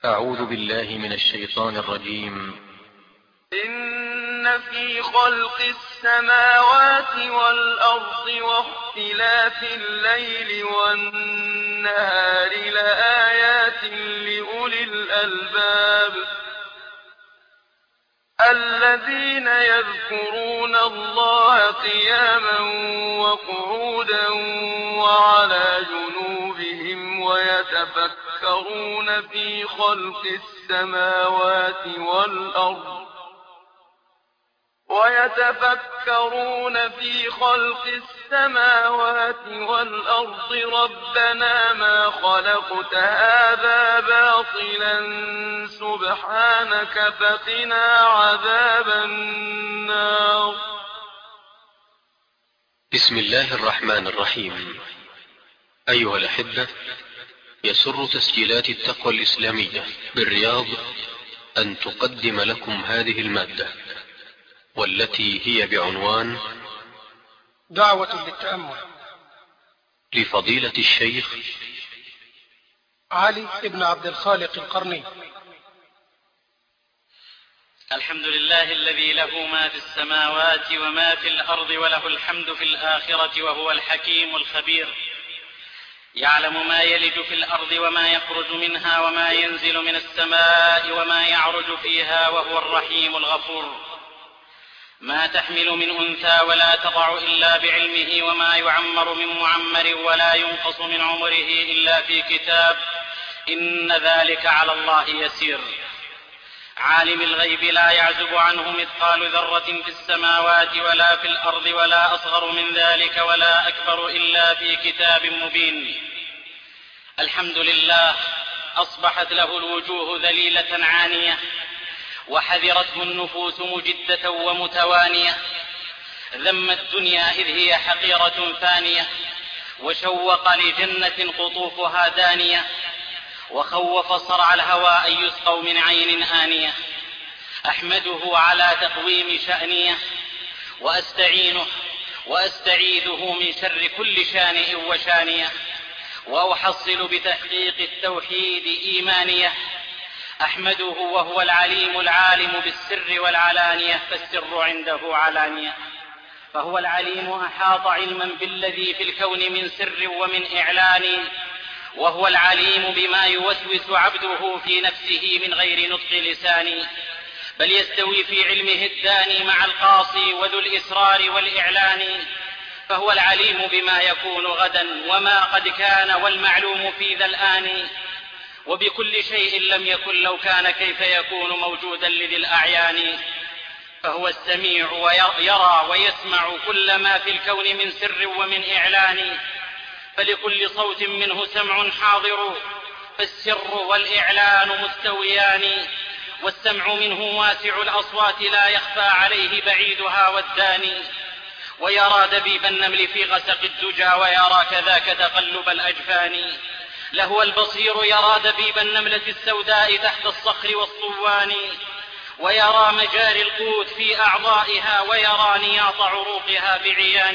أعوذ بالله من الشيطان الرجيم. إن في خلق السماوات والأرض واختلاف الليل والنهار لآيات لأولي الألباب الذين يذكرون الله قياما وقعودا وعلى جنوبهم ويتفكرون في خلق السماوات والأرض ربنا ما خلقت هذا باطلا سبحانك فقنا عذاب النار. بسم الله الرحمن الرحيم. أيها الأحبة، يسر تسجيلات التقوى الإسلامية بالرياض أن تقدم لكم هذه المادة، والتي هي بعنوان دعوة للتأمل لفضيلة الشيخ علي بن عبد الخالق القرني. الحمد لله الذي له ما في السماوات وما في الأرض وله الحمد في الآخرة وهو الحكيم الخبير، يعلم ما يلج في الأرض وما يخرج منها وما ينزل من السماء وما يعرج فيها وهو الرحيم الغفور. ما تحمل من أنثى ولا تضع إلا بعلمه وما يعمر من معمر ولا ينقص من عمره إلا في كتاب، إن ذلك على الله يسير. عالم الغيب لا يعزب عنه مثقال ذرة في السماوات ولا في الأرض ولا أصغر من ذلك ولا أكبر إلا في كتاب مبين. الحمد لله أصبحت له الوجوه ذليلة عانية، وحذرته النفوس مجدة ومتوانية. ذم الدنيا إذ هي حقيرة فانية، وشوق لجنة قطوفها دانية، وخوف صرع الهوى أن يسقوا من عين آنية. أحمده على تقويم شأنية، وأستعينه وأستعيذه من شر كل شانئ وشانية، وأحصل بتحقيق التوحيد إيمانية. أحمده وهو العليم العالم بالسر والعلانية، فالسر عنده علانية. فهو العليم أحاط علما بالذي في الكون من سر ومن إعلان، وهو العليم بما يوسوس عبده في نفسه من غير نطق لسان. بل يستوي في علمه الداني مع القاصي وذو الإسرار والإعلان. فهو العليم بما يكون غدا وما قد كان والمعلوم في ذا الآن. وبكل شيء لم يكن لو كان كيف يكون موجودا لذي الأعيان. فهو السميع ويرى ويسمع كل ما في الكون من سر ومن إعلان. فلكل صوت منه سمع حاضر، فالسر والإعلان مستويان. والسمع منه واسع الأصوات لا يخفى عليه بعيدها والداني. ويرى دبيب النمل في غسق الدجى، ويرى كذاك تقلب الأجفان. لهو البصير يرى دبيب النملة السوداء تحت الصخر والصوان. ويرى مجاري القوت في أعضائها، ويرى نياط عروقها بعيان.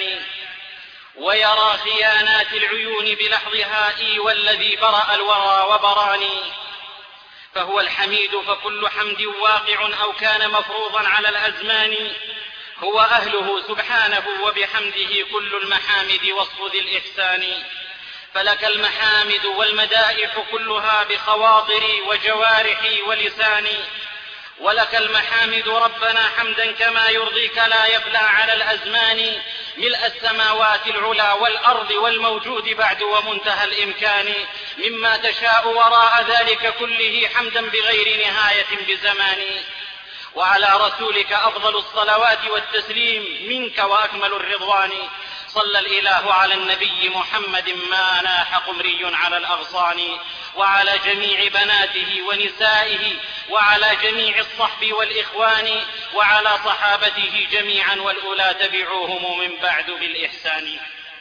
ويرى خيانات العيون بلحظها، والذي برأ الورى وبراني. فهو الحميد، فكل حمد واقع أو كان مفروضا على الأزمان. هو أهله سبحانه، وبحمده كل المحامد وصف ذي الإحسان. فلك المحامد والمدائح كلها بخواطري وجوارحي ولساني. ولك المحامد ربنا حمدا كما يرضيك لا يبلى على الأزمان. ملء السماوات العلا والأرض والموجود بعد ومنتهى الإمكان. مما تشاء وراء ذلك كله حمدا بغير نهاية بزمان. وعلى رسولك أفضل الصلوات والتسليم منك وأكمل الرضوان. صلى الإله على النبي محمد ما ناح قمري على الأغصان. وعلى جميع بناته ونسائه، وعلى جميع الصحب والإخوان، وعلى صحابته جميعا والأولى تبعوهم من بعد بالإحسان.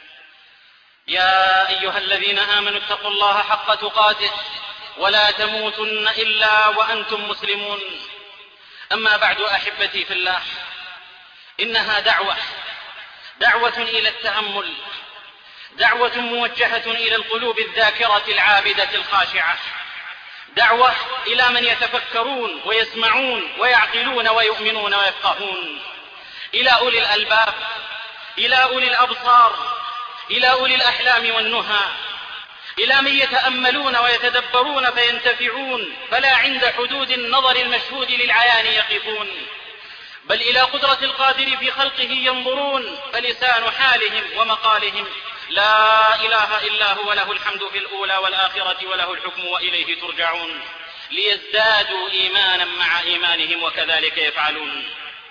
يا أيها الذين آمنوا اتقوا الله حق تقاته ولا تموتن إلا وأنتم مسلمون. أما بعد أحبتي في الله، إنها دعوة إلى التأمل، دعوة موجهة إلى القلوب الذاكرة العابدة الخاشعة، دعوة إلى من يتفكرون ويسمعون ويعقلون ويؤمنون ويفقهون، إلى أولي الألباب، إلى أولي الأبصار، إلى أولي الأحلام والنهى، إلى من يتأملون ويتدبرون فينتفعون، فلا عند حدود النظر المشهود للعيان يقفون، بل إلى قدرة القادر في خلقه ينظرون، فلسان حالهم ومقالهم لا إله إلا هو له الحمد في الأولى والآخرة وله الحكم وإليه ترجعون، ليزدادوا إيمانا مع إيمانهم وكذلك يفعلون.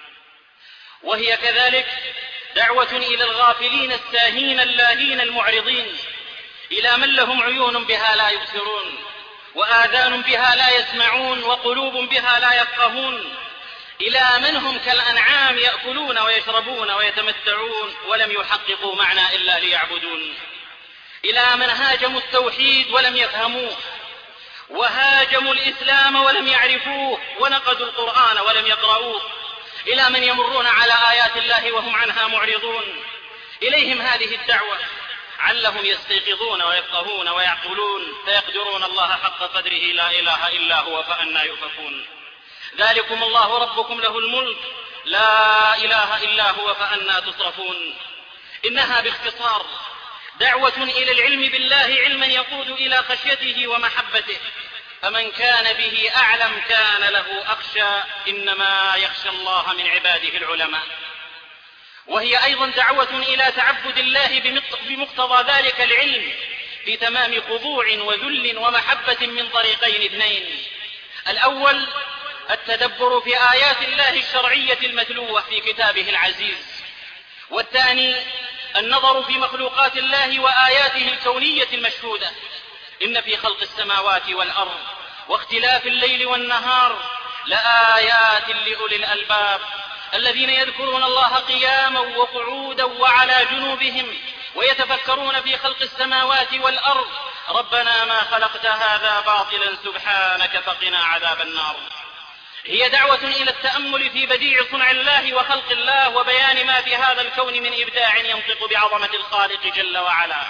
وهي كذلك دعوة إلى الغافلين الساهين اللاهين المعرضين، إلى من لهم عيون بها لا يبصرون، وآذان بها لا يسمعون، وقلوب بها لا يفقهون، إلى من هم كالأنعام يأكلون ويشربون ويتمتعون ولم يحققوا معنى إلا ليعبدون، إلى من هاجموا التوحيد ولم يفهموه، وهاجموا الإسلام ولم يعرفوه، ونقدوا القرآن ولم يقرؤوه، إلى من يمرون على آيات الله وهم عنها معرضون. إليهم هذه الدعوة علهم يستيقظون ويفقهون ويعقلون فيقدرون الله حق قدره لا إله إلا هو فأنى يؤفكون. ذلكم الله ربكم له الملك لا إله إلا هو فأنى تصرفون. إنها باختصار دعوة إلى العلم بالله علما يقود إلى خشيته ومحبته، فمن كان به أعلم كان له أخشى، إنما يخشى الله من عباده العلماء. وهي أيضا دعوة إلى تعبد الله بمقتضى ذلك العلم بتمام خضوع وذل ومحبة من طريقين اثنين: الأول التدبر في آيات الله الشرعية المتلوة في كتابه العزيز، والثاني النظر في مخلوقات الله وآياته الكونية المشهودة. إن في خلق السماوات والأرض واختلاف الليل والنهار لآيات لأولي الألباب الذين يذكرون الله قياما وقعودا وعلى جنوبهم ويتفكرون في خلق السماوات والأرض ربنا ما خلقت هذا باطلا سبحانك فقنا عذاب النار. هي دعوة إلى التأمل في بديع صنع الله وخلق الله وبيان ما في هذا الكون من إبداع ينطق بعظمة الخالق جل وعلا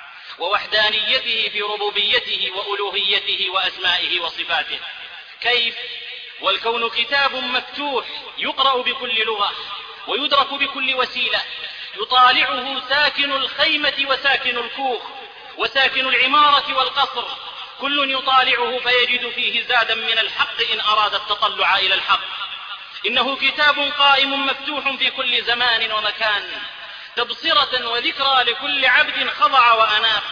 ووحدانيته في ربوبيته وألوهيته وأسمائه وصفاته. كيف؟ والكون كتاب مفتوح يقرأ بكل لغة ويدرك بكل وسيلة، يطالعه ساكن الخيمة وساكن الكوخ وساكن العمارة والقصر، كل يطالعه فيجد فيه زادا من الحق إن أراد التطلع إلى الحق. إنه كتاب قائم مفتوح في كل زمان ومكان، تبصرة وذكرى لكل عبد خضع وأناب.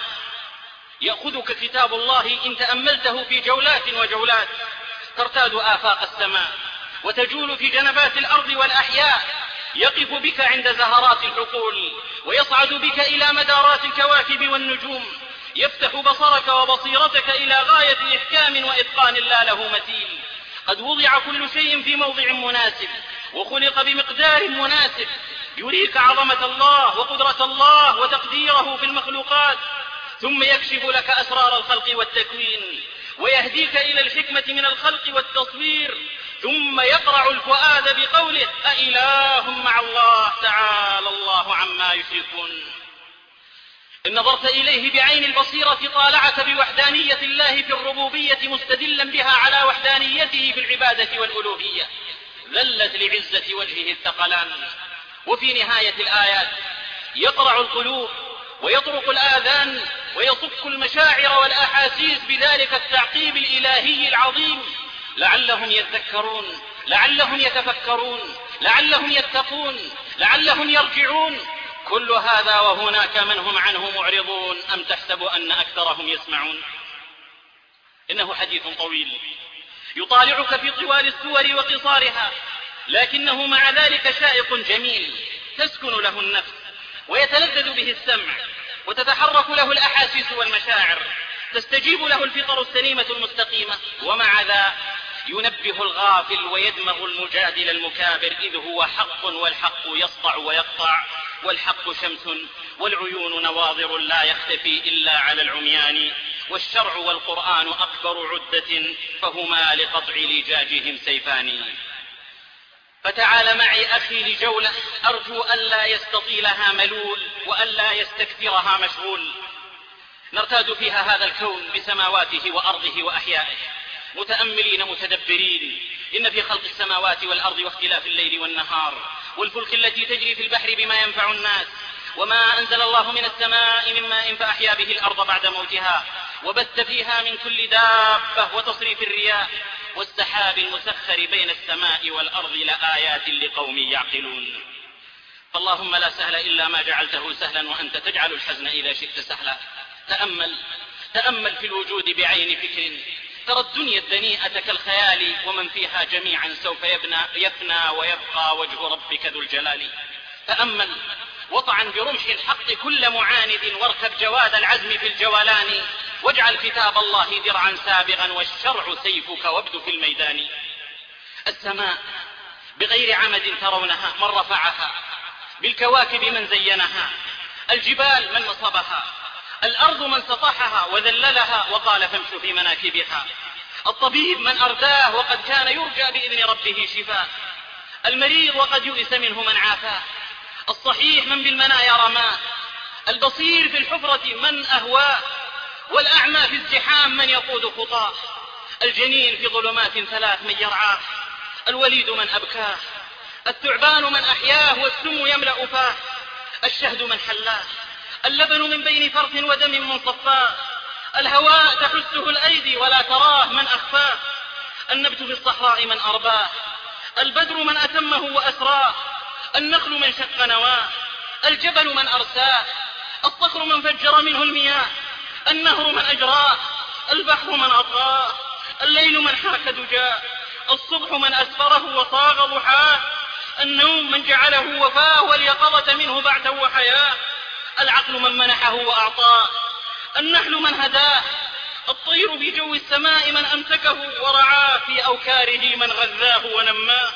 يأخذك كتاب الله إن تأملته في جولات وجولات، ترتاد آفاق السماء وتجول في جنبات الأرض والأحياء، يقف بك عند زهرات الحقول ويصعد بك إلى مدارات الكواكب والنجوم، يفتح بصرك وبصيرتك إلى غاية إحكام وإتقان لا له مثيل. قد وضع كل شيء في موضع مناسب وخلق بمقدار مناسب، يريك عظمة الله وقدرة الله وتقديره في المخلوقات، ثم يكشف لك أسرار الخلق والتكوين ويهديك إلى الحكمة من الخلق والتصوير، ثم يقرع الفؤاد بقوله أإله مع الله تعالى الله عما يشركون. إن نظرت إليه بعين البصيرة طالعك بوحدانية الله في الربوبية مستدلا بها على وحدانيته في العبادة والألوهية، ذلت لعزة وجهه الثقلان. وفي نهاية الآيات يقرع القلوب ويطرق الآذان ويصك المشاعر والأحاسيس بذلك التعقيب الإلهي العظيم، لعلهم يذكرون، لعلهم يتفكرون، لعلهم يتقون، لعلهم يرجعون. كل هذا وهناك من هم عنه معرضون، أم تحسب أن أكثرهم يسمعون؟ إنه حديث طويل يطالعك في طوال السور وقصارها، لكنه مع ذلك شائق جميل تسكن له النفس ويتلذذ به السمع وتتحرك له الأحاسيس والمشاعر، تستجيب له الفطر السليمة المستقيمة. ومع ذا ينبه الغافل ويدمغ المجادل المكابر، إذ هو حق والحق يسطع ويقطع، والحق شمس والعيون نواظر لا يختفي إلا على العميان، والشرع والقرآن أكبر عدة فهما لقطع لجاجهم سيفان. فتعال معي أخي لجولة أرجو ألا يستطيلها ملول وألا يستكثرها مشغول، نرتاد فيها هذا الكون بسماواته وأرضه وأحيائه، متأملين متدبرين. إن في خلق السماوات والأرض واختلاف الليل والنهار والفلك التي تجري في البحر بما ينفع الناس وما أنزل الله من السماء من ماء فأحيا به الأرض بعد موتها وبث فيها من كل دابة وتصريف الرياح والسحاب المسخر بين السماء والأرض لآيات لقوم يعقلون. فاللهم لا سهل إلا ما جعلته سهلا وأنت تجعل الحزن إذا شئت سهلا. تأمل في الوجود بعين فكر، ترى الدنيا الدنيئة كالخيال ومن فيها جميعا سوف يفنى ويبقى وجه ربك ذو الجلال. تأمل وطعن برمح الحق كل معاند واركب جواد العزم في الجولان واجعل كتاب الله درعا سابغا والشرع سيفك وابد في الميدان. السماء بغير عمد ترونها من رفعها، بالكواكب من زينها، الجبال من نصبها، الأرض من سطحها وذللها وقال فامشوا في مناكبها، الطبيب من أرداه وقد كان يرجى بإذن ربه شفاء، المريض وقد يؤس منه من عافاه، الصحيح من بالمنايا رماه، البصير في الحفرة من أهواه، والأعمى في الزحام من يقود خطاه، الجنين في ظلمات ثلاث من يرعاه، الوليد من أبكاه، الثعبان من أحياه والسم يملأ فاه، الشهد من حلاه، اللبن من بين فرث ودم من صفاه، الهواء تحسه الأيدي ولا تراه من أخفاه، النبت في الصحراء من أرباه، البدر من أتمه وأسراه، النخل من شق نواه، الجبل من أرساه، الصخر من فجر منه المياه، النهر من أجراه، البحر من أطغاه، الليل من حاك دجاه، الصبح من أسفره وصاغ ضحاه، النوم من جعله وفاه واليقظة منه بعثا وحياه، العقل من منحه وأعطاه، النحل من هداه، الطير في جو السماء من أمسكه ورعاه، في أوكاره من غذاه ونماه،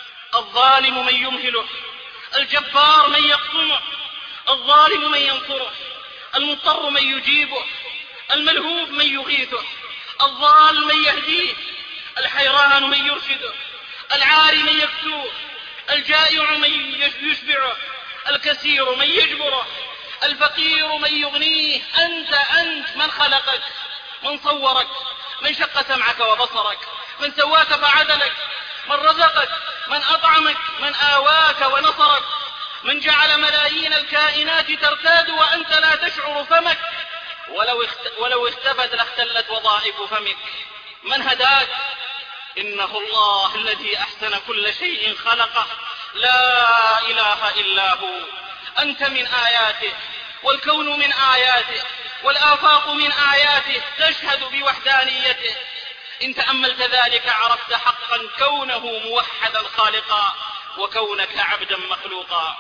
الظالم من يمهله، الجبار من يقصمه، الظالم من ينصره، المضطر من يجيبه، الملهوف من يغيثه، الضال من يهديه، الحيران من يرشده، العاري من يكسوه، الجائع من يشبعه، الكثير من يجبره، الفقير من يغنيه. أنت من خلقك، من صورك، من شق سمعك وبصرك، من سواك فعدلك، من رزقك، من أطعمك، من آواك ونصرك، من جعل ملايين الكائنات ترتاد وأنت لا تشعر فمك، ولو اختفت لاختلت وظائف فمك. من هداك؟ إنه الله الذي أحسن كل شيء خلقه، لا إله إلا هو. أنت من آياته، والكون من آياته، والآفاق من آياته تشهد بوحدانيته. إن تأملت ذلك عرفت حقا كونه موحدا خالقا وكونك عبدا مخلوقا.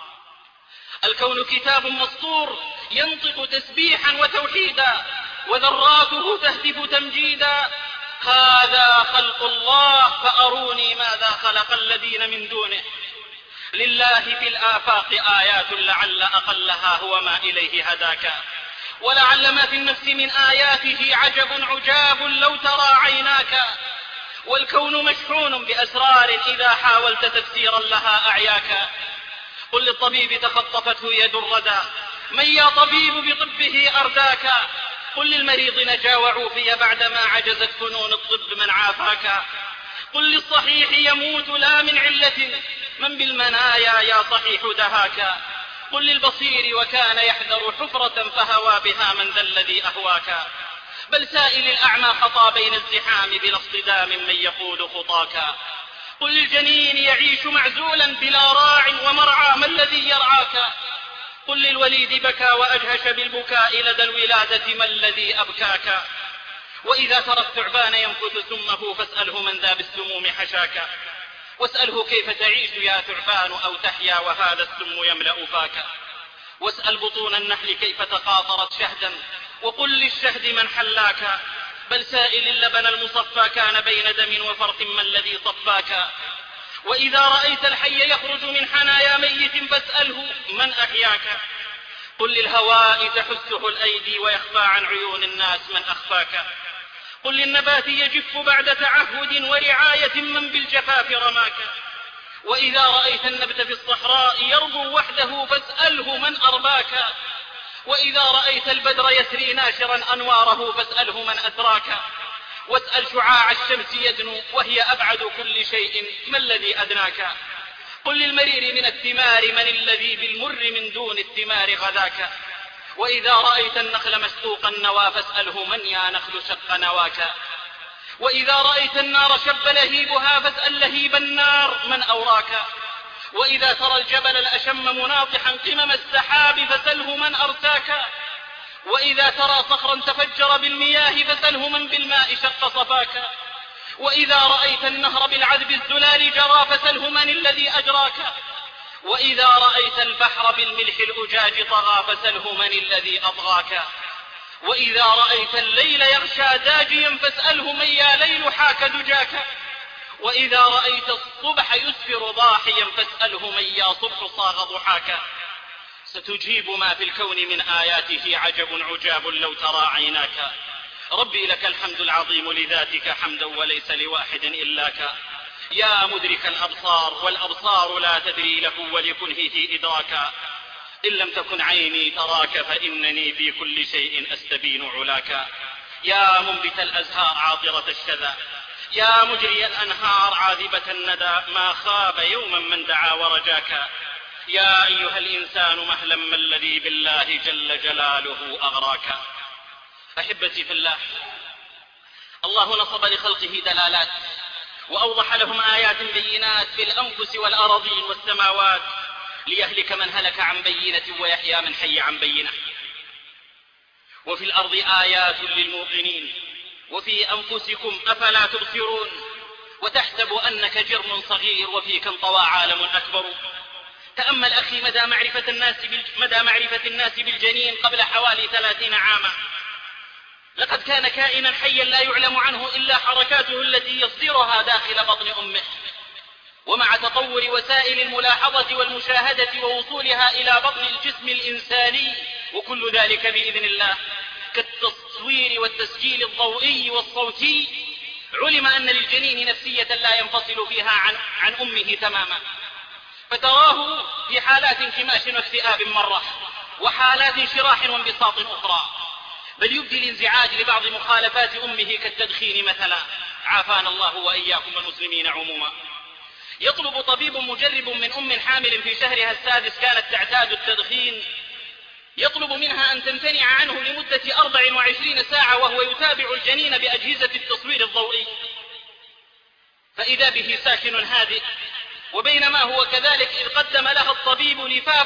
الكون كتاب مسطور ينطق تسبيحا وتوحيدا وذراته تهتف تمجيدا. هذا خلق الله فأروني ماذا خلق الذين من دونه. لله في الآفاق آيات لعل أقلها هو ما إليه هداك، ولعل ما في النفس من آياته عجب عجاب لو ترى عيناك. والكون مشحون بأسرار إذا حاولت تفسيرا لها أعياك. قل للطبيب تخطفته يد الردى، من يا طبيب بطبه أرداك. قل للمريض نجا وعوفي بعدما عجزت فنون الطب من عافاك. قل للصحيح يموت لا من علة، من بالمنايا يا صحيح دهاك. قل للبصير وكان يحذر حفرة فهوى بها من ذا الذي أهواك. بل سائل الأعمى خطى بين الزحام بلا اصطدام من يقود خطاك. قل للجنين يعيش معزولا بلا راع ومرعى ما الذي يرعاك. قل للوليد بكى وأجهش بالبكاء لدى الولادة ما الذي أبكاك. وإذا ترى الثعبان ينفث سمه فاسأله من ذا بالسموم حشاك. واسأله كيف تعيش يا ثعبان أو تحيا وهذا السم يملأ فاك. واسأل بطون النحل كيف تقاطرت شهدا وقل للشهد من حلاك. بل سائل اللبن المصفى كان بين دم وفرث ما الذي صفاك. وإذا رأيت الحي يخرج من حنايا ميت فاسأله من أحياك. قل للهواء تحسه الأيدي ويخفى عن عيون الناس من أخفاك. قل للنبات يجف بعد تعهد ورعاية من بالجفاف رماك. وإذا رأيت النبت في الصحراء يربو وحده فاسأله من أرباك. وإذا رأيت البدر يسري ناشرا أنواره فاسأله من أثراك. واسأل شعاع الشمس يدنو وهي أبعد كل شيء، ما الذي أدناك؟ قل للمرير من الثمار من الذي بالمر من دون الثمار غذاك؟ وإذا رأيت النخل مشقوق النوى فاسأله من يا نخل شق نواك؟ وإذا رأيت النار شب لهيبها فاسأل لهيب النار من أوراك؟ وإذا ترى الجبل الأشم مناطحا قمم السحاب فسله من أرساك؟ وإذا ترى صخرا تفجر بالمياه فسله من بالماء شق صفاك؟ وإذا رأيت النهر بالعذب الزلال جرى فسله من الذي أجراك؟ وإذا رأيت البحر بالملح الأجاج طغى فسله من الذي أطغاك؟ وإذا رأيت الليل يغشى داجيا فاسأله من يا ليل حاك دجاك؟ وإذا رأيت الصبح يسفر ضاحيا فاسأله من يا صبح صاغ ضحاك؟ ستجيب ما في الكون من آياته عجب عجاب لو ترى عيناك. ربي لك الحمد العظيم لذاتك حمدا وليس لواحد إلاك. يا مدرك الأبصار والأبصار لا تدري له ولكنهه إدراكا. إن لم تكن عيني تراك فإنني في كل شيء أستبين علاك. يا منبت الأزهار عاطرة الشذا، يا مجري الأنهار عاذبة الندى، ما خاب يوما من دعا ورجاك. يا أيها الإنسان مهلا ما الذي بالله جل جلاله أغراك. أحبتي في الله، الله نصب لخلقه دلالات وأوضح لهم آيات بينات في الأنفس والأراضين والسماوات ليهلك من هلك عن بينة ويحيى من حي عن بينة. وفي الأرض آيات للموقنين وفي أنفسكم أفلا تبصرون. وتحسب أنك جرم صغير وفيك انطوى عالم أكبر. تأمل أخي مدى معرفة الناس بالجنين قبل حوالي 30 عاما. لقد كان كائنا حيا لا يعلم عنه إلا حركاته التي يصدرها داخل بطن أمه. ومع تطور وسائل الملاحظة والمشاهدة ووصولها إلى بطن الجسم الإنساني وكل ذلك بإذن الله كالتصوير والتسجيل الضوئي والصوتي، علم أن للجنين نفسية لا ينفصل فيها عن أمه تماما. فتراه في حالات انكماش واكتئاب مرة وحالات شراح وانبساط أخرى، بل يبدي الانزعاج لبعض مخالفات أمه كالتدخين مثلا، عافانا الله وإياكم المسلمين عموما. يطلب طبيب مجرب من أم حامل في شهرها السادس كانت تعتاد التدخين، يطلب منها أن تمتنع عنه لمدة 24 ساعة وهو يتابع الجنين بأجهزة التصوير الضوئي، فإذا به ساكن هادئ. وبينما هو كذلك إذ قدم لها الطبيب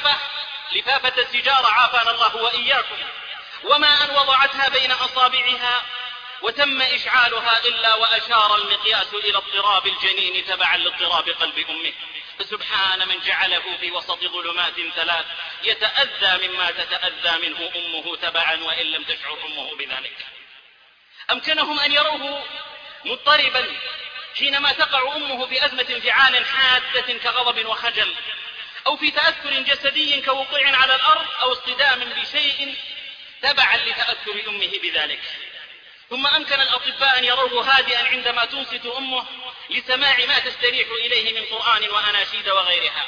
لفافة سيجارة، عافانا الله وإياكم، وما أن وضعتها بين أصابعها وتم إشعالها إلا وأشار المقياس إلى اضطراب الجنين تبعا لاضطراب قلب أمه. فسبحان من جعله في وسط ظلمات 3 يتأذى مما تتأذى منه أمه تبعا وإن لم تشعر أمه بذلك. أمكنهم أن يروه مضطربا حينما تقع أمه في أزمة انفعال حادة كغضب وخجل، أو في تأثر جسدي كوقوع على الأرض أو اصطدام بشيء تبعا لتأثر أمه بذلك. ثم أمكن الأطباء أن يروه هادئا عندما تنصت أمه لسماع ما تستريح إليه من قرآن وأناشيد وغيرها،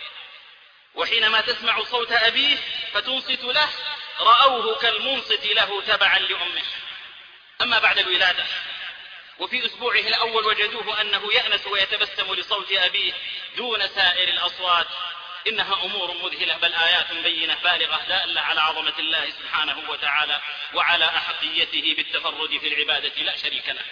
وحينما تسمع صوت أبيه فتنصت له رأوه كالمنصت له تبعا لأمه. أما بعد الولادة وفي أسبوعه الأول وجدوه أنه يأنس ويتبسم لصوت أبيه دون سائر الأصوات. إنها أمور مذهلة بل آيات بينة بالغة دالة على عظمة الله سبحانه وتعالى وعلى أحقيته بالتفرد في العبادة لا شريك له.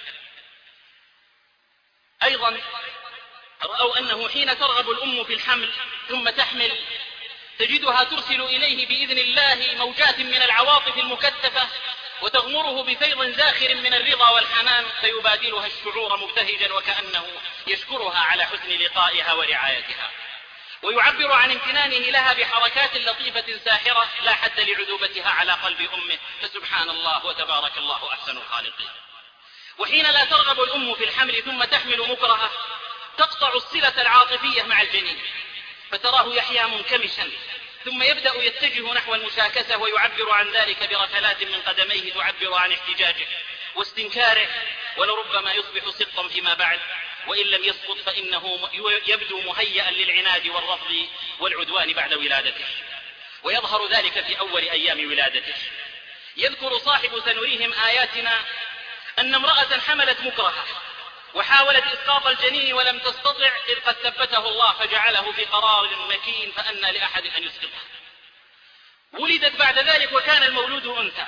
أيضا رأوا أنه حين ترغب الأم في الحمل ثم تحمل تجدها ترسل إليه بإذن الله موجات من العواطف المكثفة وتغمره بفيض زاخر من الرضا والحنان، فيبادلها الشعور مبتهجا وكأنه يشكرها على حسن لقائها ورعايتها، ويعبر عن امتنانه لها بحركات لطيفة ساحرة لا حد لعذوبتها على قلب أمه. فسبحان الله وتبارك الله أحسن الخالقين. وحين لا ترغب الأم في الحمل ثم تحمل مكرهة تقطع الصلة العاطفية مع الجنين، فتراه يحيا منكمشا ثم يبدأ يتجه نحو المشاكسة ويعبر عن ذلك بركلات من قدميه تعبر عن احتجاجه واستنكاره، ولربما يصبح سقطا فيما بعد، وإن لم يسقط فإنه يبدو مهيئا للعناد والرفض والعدوان بعد ولادته، ويظهر ذلك في أول أيام ولادته. يذكر صاحب سنريهم آياتنا أن امرأة حملت مكرهة وحاولت إسقاط الجنين ولم تستطع، إذ قد ثبته الله فجعله في قرار مكين، فأنى لأحد أن يسقطه. ولدت بعد ذلك وكان المولود أنثى،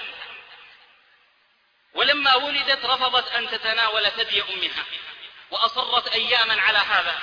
ولما ولدت رفضت أن تتناول ثدي أمها وأصرت أياما على هذا،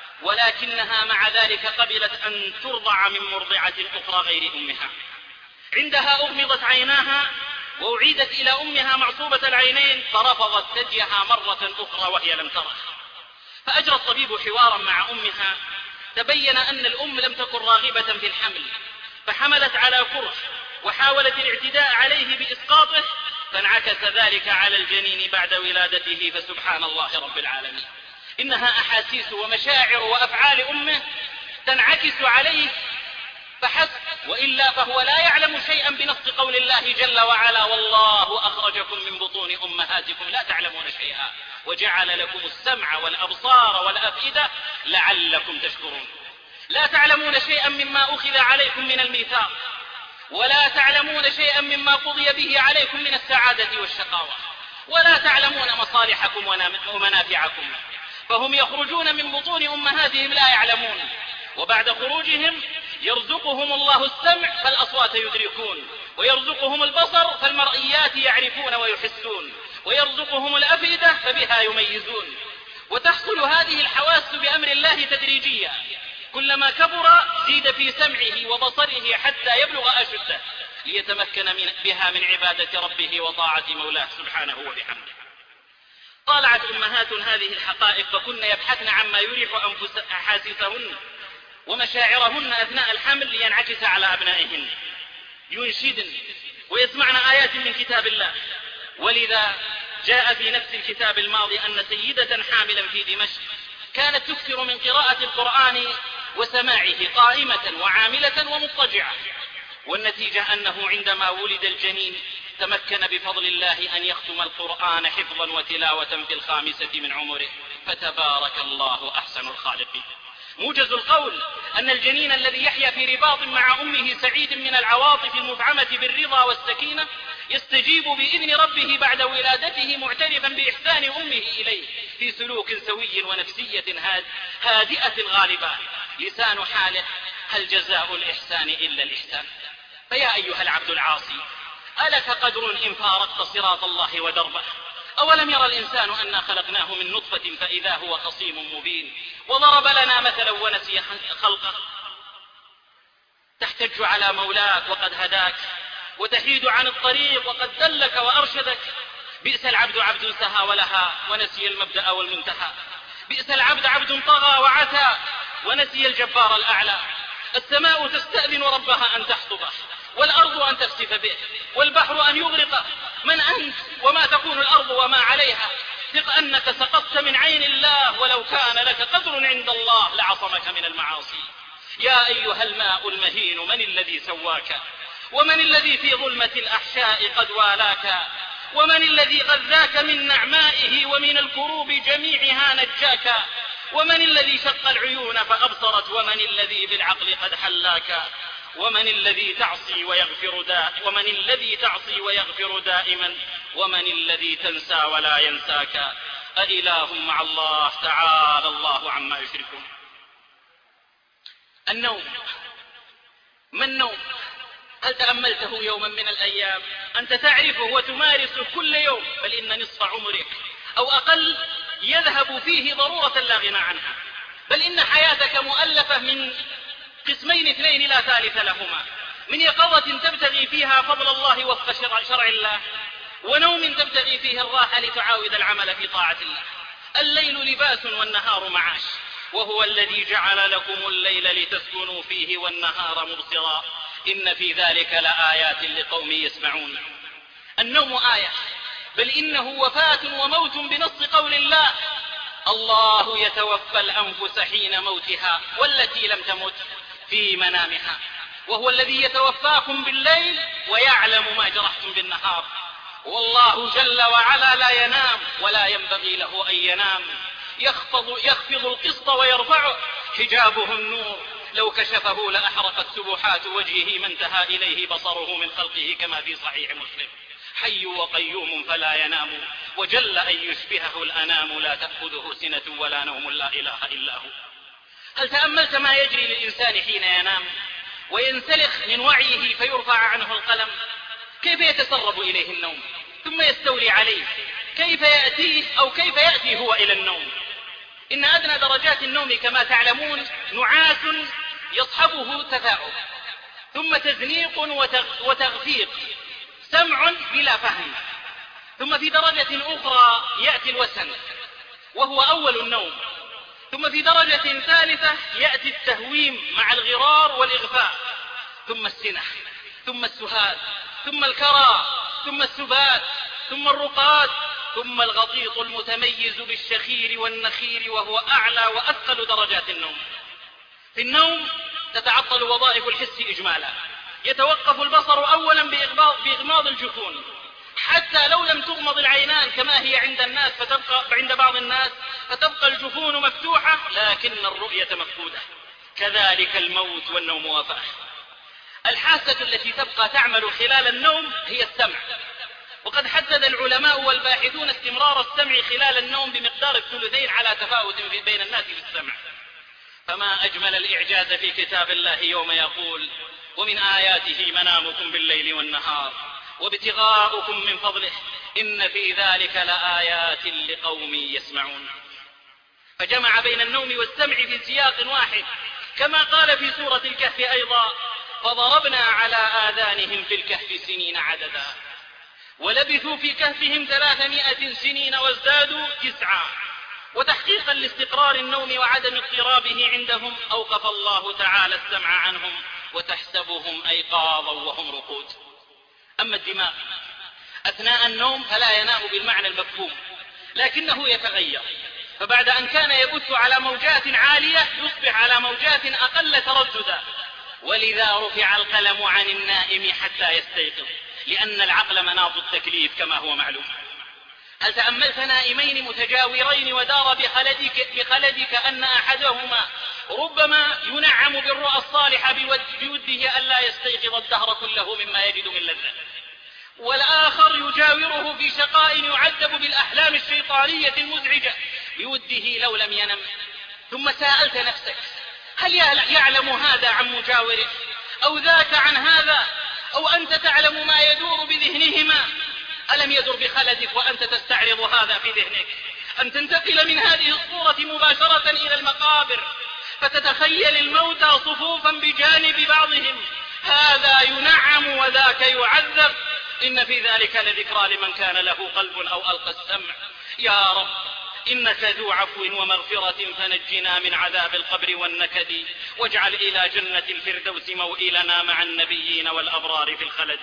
ولكنها مع ذلك قبلت أن ترضع من مرضعة أخرى غير أمها. عندها أغمضت عيناها وأعيدت إلى أمها معصوبة العينين، فرفضت ثديها مرة أخرى وهي لم تره. فأجرى الطبيب حوارا مع أمها، تبين أن الأم لم تكن راغبة في الحمل، فحملت على كره وحاولت الاعتداء عليه بإسقاطه، فانعكس ذلك على الجنين بعد ولادته. فسبحان الله رب العالمين، إنها أحاسيس ومشاعر وأفعال أمه تنعكس عليه فحسب، وإلا فهو لا يعلم شيئا بنص قول الله جل وعلا: والله أخرجكم من بطون أمهاتكم لا تعلمون شيئا وجعل لكم السمع والأبصار والأفئدة لعلكم تشكرون. لا تعلمون شيئا مما أخذ عليكم من الميثاق، ولا تعلمون شيئا مما قضي به عليكم من السعادة والشقاوة، ولا تعلمون مصالحكم ومنافعكم. فهم يخرجون من بطون أمهاتهم لا يعلمون، وبعد خروجهم يرزقهم الله السمع فالأصوات يدركون، ويرزقهم البصر فالمرئيات يعرفون ويحسون، ويرزقهم الأفئدة فبها يميزون. وتحصل هذه الحواس بأمر الله تدريجيا، كلما كبر زيد في سمعه وبصره حتى يبلغ أشده ليتمكن بها من عبادة ربه وطاعة مولاه سبحانه وبحمده. طالعت أمهات هذه الحقائق فكن يبحثن عما يريح أحاسيسهن ومشاعرهن أثناء الحمل لينعكس على أبنائهن، ينشدن ويسمعن آيات من كتاب الله. ولذا جاء في نفس الكتاب الماضي أن سيدة حاملا في دمشق كانت تكثر من قراءة القرآن وسماعه قائمة وعاملة ومضطجعة، والنتيجة أنه عندما ولد الجنين تمكن بفضل الله أن يختم القرآن حفظا وتلاوة في 5 من عمره، فتبارك الله أحسن الخالقين. موجز القول أن الجنين الذي يحيا في رباط مع أمه سعيد من العواطف المفعمة بالرضا والسكينة يستجيب بإذن ربه بعد ولادته معترفا بإحسان أمه إليه في سلوك سوي ونفسية هادئة غالبة. لسان حاله: هل جزاء الإحسان إلا الإحسان؟ فيا أيها العبد العاصي، ألك قدر إن فارقت صراط الله ودربه؟ أولم يرى الإنسان أنا خلقناه من نطفة فإذا هو خصيم مبين، وضرب لنا مثلا ونسي خلقه. تحتج على مولاك وقد هداك، وتحيد عن الطريق وقد دلك وأرشدك. بئس العبد عبد سهى ولها ونسي المبدأ والمنتهى، بئس العبد عبد طغى وعتى ونسي الجبار الأعلى. السماء تستأذن ربها أن تحطبه، والأرض أن تخسف به، والبحر أن يغرقه. من أنت وما تكون الأرض وما عليها؟ ثق أنك سقطت من عين الله، ولو كان لك قدر عند الله لعصمك من المعاصي. يا أيها الماء المهين، من الذي سواك؟ ومن الذي في ظلمة الأحشاء قد والاك؟ ومن الذي غذاك من نعمائه ومن الكروب جميعها نجاك؟ ومن الذي شق العيون فأبصرت؟ ومن الذي بالعقل قد حلاك؟ ومن الذي تعصي ويغفر دائما؟ ومن الذي تنسى ولا ينساك؟ أإله مع الله؟ تعالى الله عما يشركون. النوم، ما النوم؟ هل تأملته يوما من الأيام؟ أنت تعرفه وتمارسه كل يوم، بل إن نصف عمرك أو أقل يذهب فيه ضرورة لا غنى عنها، بل إن حياتك مؤلفة من قسمين 2 لا ثالث لهما: من يقظة تبتغي فيها فضل الله وفق شرع الله، ونوم تبتغي فيه الراحة لتعاود العمل في طاعة الله. الليل لباس والنهار معاش، وهو الذي جعل لكم الليل لتسكنوا فيه والنهار مبصرا، إن في ذلك لآيات لقوم يسمعون. النوم آية، بل إنه وفاة وموت بنص قول الله: الله يتوفى الأنفس حين موتها والتي لم تمت في منامها، وهو الذي يتوفاكم بالليل ويعلم ما جرحتم بالنهار. والله جل وعلا لا ينام ولا ينبغي له أن ينام، يخفض القسط ويرفعه، حجابه النور، لو كشفه لأحرقت سبحات وجهه ما انتهى إليه بصره من خلقه، كما في صحيح مسلم. حي وقيوم فلا ينام، وجل أن يشبهه الأنام، لا تأخذه سنة ولا نوم، لا إله إلا هو. هل تأملت ما يجري للإنسان حين ينام وينسلخ من وعيه فيرفع عنه القلم؟ كيف يتسرب إليه النوم ثم يستولي عليه؟ كيف يأتيه أو كيف يأتي هو إلى النوم؟ إن أدنى درجات النوم كما تعلمون نعاس يصحبه تفاؤل، ثم تزنيق وتغفيق، سمع بلا فهم، ثم في درجة أخرى يأتي الوسن وهو أول النوم، ثم في درجة ثالثة يأتي التهويم مع الغرار والإغفاء، ثم السنح، ثم السهاد، ثم الكرى، ثم السبات، ثم الرقاد، ثم الغطيط المتميز بالشخير والنخير، وهو أعلى وأثقل درجات النوم. في النوم تتعطل وظائف الحس إجمالا، يتوقف البصر أولا بإغماض الجفون، حتى لو لم تغمض العينان كما هي عند الناس عند بعض الناس فتبقى الجفون مفتوحة لكن الرؤية مفقودة. كذلك الموت والنوم وفاة. الحاسة التي تبقى تعمل خلال النوم هي السمع، وقد حدد العلماء والباحثون استمرار السمع خلال النوم بمقدار الثلثين على تفاوت بين الناس في السمع. فما أجمل الإعجاز في كتاب الله يوم يقول: ومن آياته منامكم بالليل والنهار وابتغاؤكم من فضله إن في ذلك لآيات لقوم يسمعون. فجمع بين النوم والسمع في سياق واحد، كما قال في سورة الكهف أيضا: فضربنا على آذانهم في الكهف سنين عددا ولبثوا في كهفهم 300 سنين وازدادوا 9. وتحقيقا لاستقرار النوم وعدم اضطرابه عندهم أوقف الله تعالى السمع عنهم وتحسبهم أيقاظا وهم رقود. أما الدماغ أثناء النوم فلا ينام بالمعنى المفهوم، لكنه يتغير، فبعد أن كان يبث على موجات عالية يصبح على موجات أقل ترددا، ولذا رفع القلم عن النائم حتى يستيقظ، لأن العقل مناط التكليف كما هو معلوم. هل تأملت نائمين متجاورين ودار بخلدك أن أحدهما ربما ينعم بالرؤى الصالحة بوده ألا يستيقظ الدهر كله مما يجد من لذة، والآخر يجاوره في شقاء يعذب بالأحلام الشيطانية المزعجة بوده لو لم ينم؟ ثم سألت نفسك: هل يعلم هذا عن مجاوره أو ذاك عن هذا، أو أنت تعلم ما يدور بذهنهما؟ ألم يدر بخلدك وأنت تستعرض هذا في ذهنك؟ أن تنتقل من هذه الصورة مباشرة إلى المقابر فتتخيل الموتى صفوفا بجانب بعضهم، هذا ينعم وذاك يعذب. إن في ذلك لذكرى لمن كان له قلب أو ألقى السمع. يا رب إنك ذو عفو ومغفرة فنجنا من عذاب القبر والنكد، واجعل إلى جنة الفردوس موئلنا مع النبيين والأبرار في الخلد.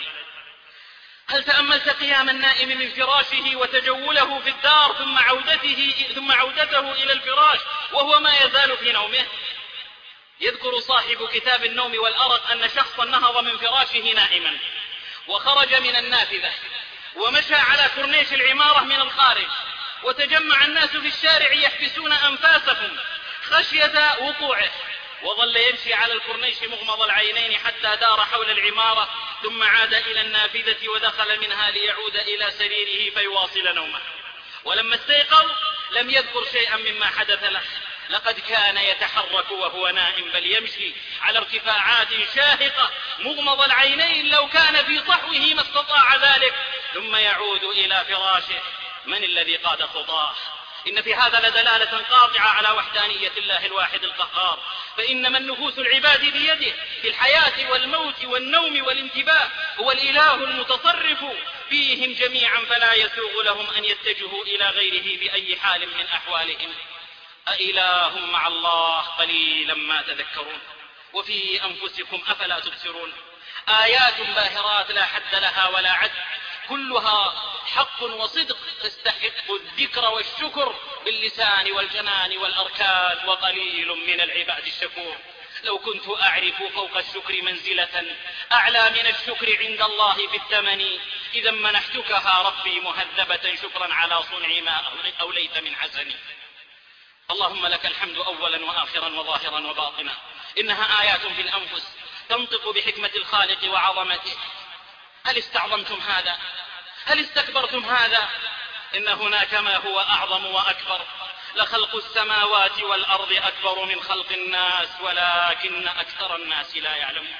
هل تأملت قيام النائم من فراشه وتجوله في الدار ثم عودته إلى الفراش وهو ما يزال في نومه؟ يذكر صاحب كتاب النوم والأرق أن شخصا نهض من فراشه نائما وخرج من النافذة ومشى على كورنيش العمارة من الخارج، وتجمع الناس في الشارع يحبسون أنفاسهم خشية وقوعه، وظل يمشي على الكورنيش مغمض العينين حتى دار حول العمارة، ثم عاد إلى النافذة ودخل منها ليعود إلى سريره فيواصل نومه. ولما استيقظ لم يذكر شيئا مما حدث له، لقد كان يتحرك وهو نائم، بل يمشي على ارتفاعات شاهقة مغمض العينين لو كان في صحوه ما استطاع ذلك، ثم يعود إلى فراشه. من الذي قاد خطاه؟ إن في هذا لدلالة قاطعة على وحدانية الله الواحد القهار، فإنما النفوس العباد بيده في الحياة والموت والنوم والانتباه، هو الإله المتصرف فيهم جميعا، فلا يسوغ لهم أن يتجهوا إلى غيره بأي حال من أحوالهم. أإله مع الله قليلا ما تذكرون وفي أنفسكم أفلا تبصرون. آيات باهرات لا حد لها ولا عد، كلها حق وصدق تستحق الذكر والشكر باللسان والجنان والأركان، وقليل من العباد الشكور. لو كنت أعرف فوق الشكر منزلة أعلى من الشكر عند الله في الثمن، إذا منحتكها ربي مهذبة شكرا على صنع ما أوليت من حسن. اللهم لك الحمد أولا وآخرا وظاهرا وباطنا، إنها آيات في الأنفس تنطق بحكمة الخالق وعظمته. هل استعظمتم هذا؟ هل استكبرتم هذا؟ إن هناك ما هو أعظم وأكبر، لخلق السماوات والأرض أكبر من خلق الناس ولكن أكثر الناس لا يعلمون.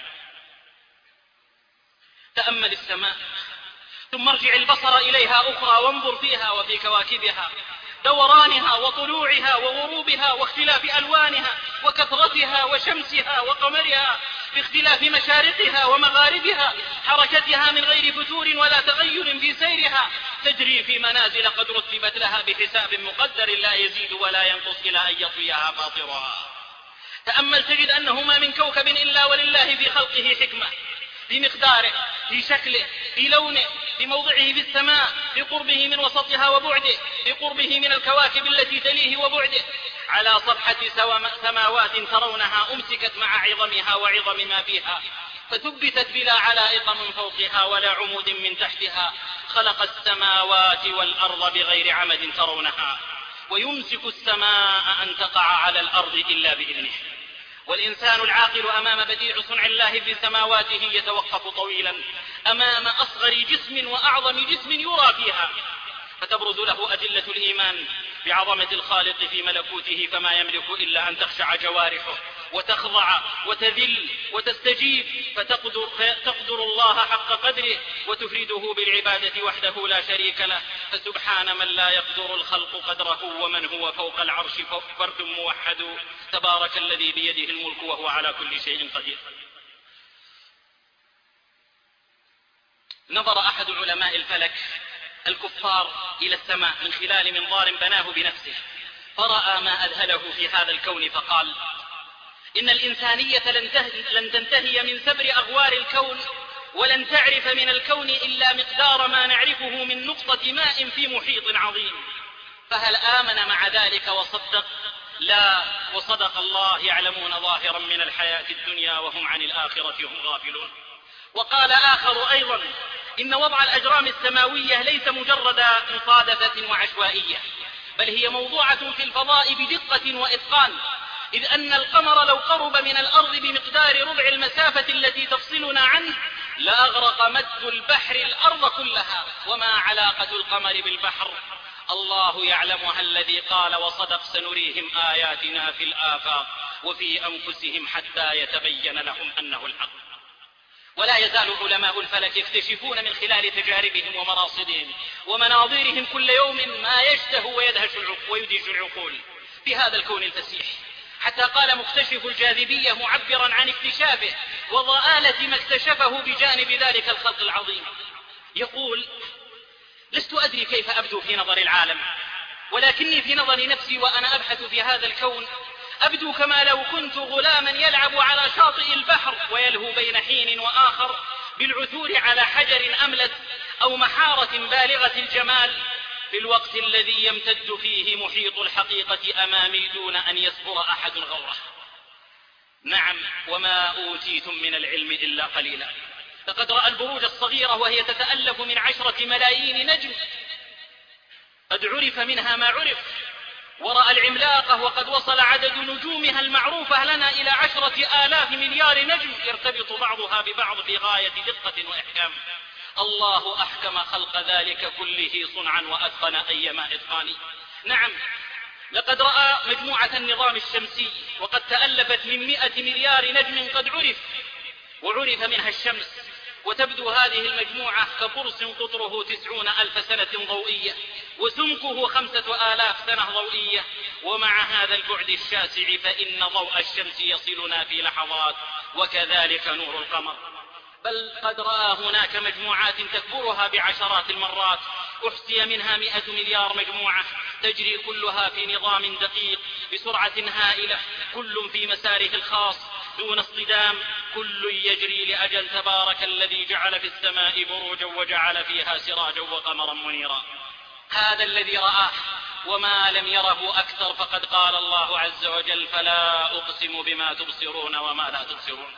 تأمل السماء ثم ارجع البصر إليها أخرى وانظر فيها وفي كواكبها، دورانها وطلوعها وغروبها واختلاف ألوانها وكثرتها وشمسها وقمرها باختلاف مشارقها ومغاربها، حركتها من غير فتور ولا تغير في سيرها، تجري في منازل قد رتبت لها بحساب مقدر لا يزيد ولا ينقص إلى أن يطويها فاطرها. تأمل تجد أنه ما من كوكب إلا ولله في خلقه حكمة، في مقداره، في شكله، في لونه، في موضعه في السماء، في قربه من وسطها وبعده، في قربه من الكواكب التي تليه وبعده، على صفحة سماوات ترونها أمسكت مع عظمها وعظم ما فيها، فثبتت بلا علائق من فوقها ولا عمود من تحتها. خلق السماوات والأرض بغير عمد ترونها، ويمسك السماء أن تقع على الأرض إلا بإذنه. والإنسان العاقل أمام بديع صنع الله في سماواته يتوقف طويلا أمام أصغر جسم وأعظم جسم يرى فيها، فتبرز له أدلة الإيمان بعظمة الخالق في ملكوته، فما يملك إلا أن تخشع جوارحه وتخضع وتذل وتستجيب، فتقدر الله حق قدره وتفرده بالعبادة وحده لا شريك له. فسبحان من لا يقدر الخلق قدره ومن هو فوق العرش فرد موحد، تبارك الذي بيده الملك وهو على كل شيء قدير. نظر أحد علماء الفلك الكفار إلى السماء من خلال منظار بناه بنفسه، فرأى ما أذهله في هذا الكون، فقال: إن الإنسانية لن تنتهي من سبر أغوار الكون، ولن تعرف من الكون إلا مقدار ما نعرفه من نقطة ماء في محيط عظيم. فهل آمن مع ذلك وصدق؟ لا، وصدق الله، يعلمون ظاهرا من الحياة الدنيا وهم عن الآخرة هم غافلون. وقال آخر أيضا: إن وضع الأجرام السماوية ليس مجرد مصادفة وعشوائية، بل هي موضوعة في الفضاء بدقة وإتقان، إذ أن القمر لو قرب من الأرض بمقدار ربع المسافة التي تفصلنا عنه لأغرق مد البحر الأرض كلها. وما علاقة القمر بالبحر؟ الله يعلمها، الذي قال: وصدق سنريهم آياتنا في الآفاق وفي أنفسهم حتى يتبين لهم أنه الحق. ولا يزال علماء الفلك يكتشفون من خلال تجاربهم ومراصدهم ومناظيرهم كل يوم ما يشتهي ويدهش العقول في هذا الكون الفسيح، حتى قال مكتشف الجاذبية معبرا عن اكتشافه وضآلة ما اكتشفه بجانب ذلك الخلق العظيم، يقول: لست أدري كيف أبدو في نظر العالم، ولكني في نظر نفسي وأنا أبحث في هذا الكون أبدو كما لو كنت غلاما يلعب على شاطئ البحر ويلهو بين حين وآخر بالعثور على حجر أملس أو محارة بالغة الجمال، في الوقت الذي يمتد فيه محيط الحقيقة أمامي دون أن يسبر أحد غوره. نعم، وما أوتيتم من العلم إلا قليلا. لقد رأى البروج الصغيرة وهي تتألف من 10 ملايين نجم قد عرف منها ما عرف، ورأى العملاقة وقد وصل عدد نجومها المعروفة لنا إلى 10,000 مليار نجم يرتبط بعضها ببعض في غاية دقة وإحكام. الله أحكم خلق ذلك كله صنعا وأتقن أيما إتقان. نعم، لقد رأى مجموعة النظام الشمسي وقد تألفت من 100 مليار نجم قد وعرف منها الشمس، وتبدو هذه المجموعة كقرص قطره 90,000 سنة ضوئية وسمكه 5,000 سنة ضوئية. ومع هذا البعد الشاسع فإن ضوء الشمس يصلنا في لحظات، وكذلك نور القمر. بل قد رأى هناك مجموعات تكبرها بعشرات المرات، أحصي منها 100 مليار مجموعة تجري كلها في نظام دقيق بسرعة هائلة، كل في مساره الخاص دون اصطدام، كل يجري لأجل تبارك الذي جعل في السماء بروجا وجعل فيها سراجا وقمرا منيرا. هذا الذي رآه، وما لم يره أكثر، فقد قال الله عز وجل: فلا أقسم بما تبصرون وما لا تبصرون.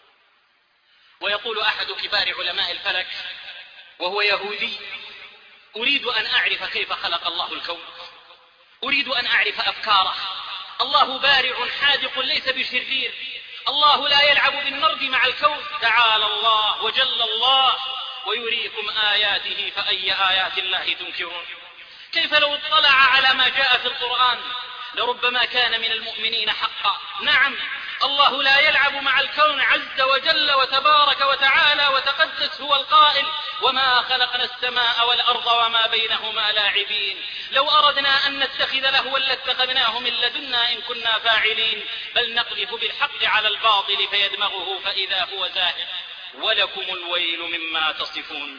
ويقول أحد كبار علماء الفلك وهو يهودي: أريد أن أعرف كيف خلق الله الكون، أريد أن أعرف أفكاره. الله بارع حاذق ليس بشرير، الله لا يلعب بالنرد مع الكون، تعالى الله وجل الله، ويريكم آياته فأي آيات الله تنكرون. كيف لو اطلع على ما جاء في القرآن لربما كان من المؤمنين حقا. نعم، الله لا يلعب مع الكون عز وجل وتبارك وتعالى وتقدس، هو القائل: وما خلقنا السماء والأرض وما بينهما لاعبين. لو أردنا أن نتخذ لهوا لاتخذناه من لدنا إن كنا فاعلين، بل نقذف بالحق على الباطل فيدمغه فإذا هو زاهق، ولكم الويل مما تصفون.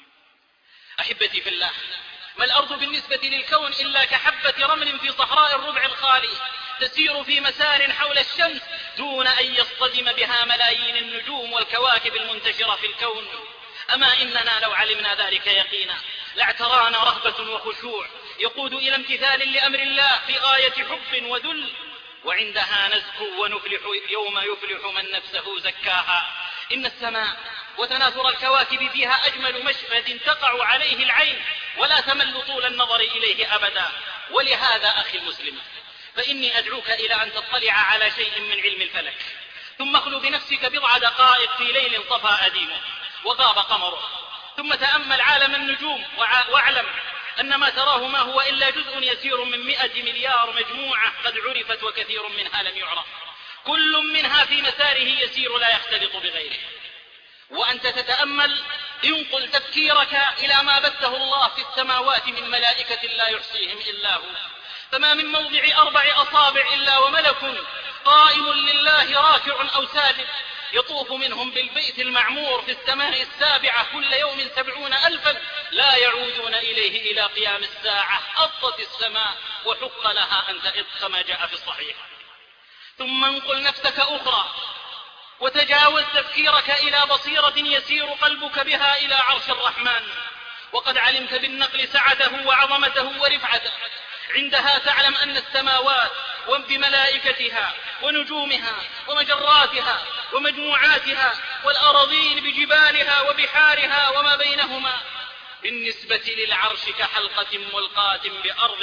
أحبتي في الله، ما الأرض بالنسبة للكون إلا كحبة رمل في صحراء الربع الخالي، تسير في مسار حول الشمس دون أن يصطدم بها ملايين النجوم والكواكب المنتشرة في الكون. أما إننا لو علمنا ذلك يقينا لاعترانا رهبة وخشوع يقود إلى امتثال لأمر الله في غاية حب وذل، وعندها نزكو ونفلح يوم يفلح من نفسه زكاها. إن السماء وتناثر الكواكب فيها أجمل مشهد تقع عليه العين ولا تمل طول النظر إليه أبدا. ولهذا أخي المسلم، فإني أدعوك إلى أن تطلع على شيء من علم الفلك، ثم اخلو بنفسك بضع دقائق في ليل طفى أديمه وغاب قمره، ثم تأمل عالم النجوم واعلم أن ما تراه ما هو إلا جزء يسير من 100 مليار مجموعة قد عرفت وكثير منها لم يعرف، كل منها في مساره يسير لا يختلط بغيره. وأنت تتأمل، انقل تفكيرك إلى ما بثه الله في السماوات من ملائكة لا يحصيهم إلا هو، فما من موضع 4 أصابع إلا وملك قائم لله راكع أو ساجد، يطوف منهم بالبيت المعمور في السماء السابعة كل يوم 70,000 لا يعودون إليه إلى قيام الساعة. أطت السماء وحق لها أن تئط كما جاء في الصحيح. ثم انقل نفسك أخرى وتجاوز تفكيرك إلى بصيرة يسير قلبك بها إلى عرش الرحمن، وقد علمت بالنقل سعته وعظمته ورفعته. عندها تعلم أن السماوات وبملائكتها ونجومها ومجراتها ومجموعاتها والأراضين بجبالها وبحارها وما بينهما بالنسبة للعرش كحلقة ملقاة بأرض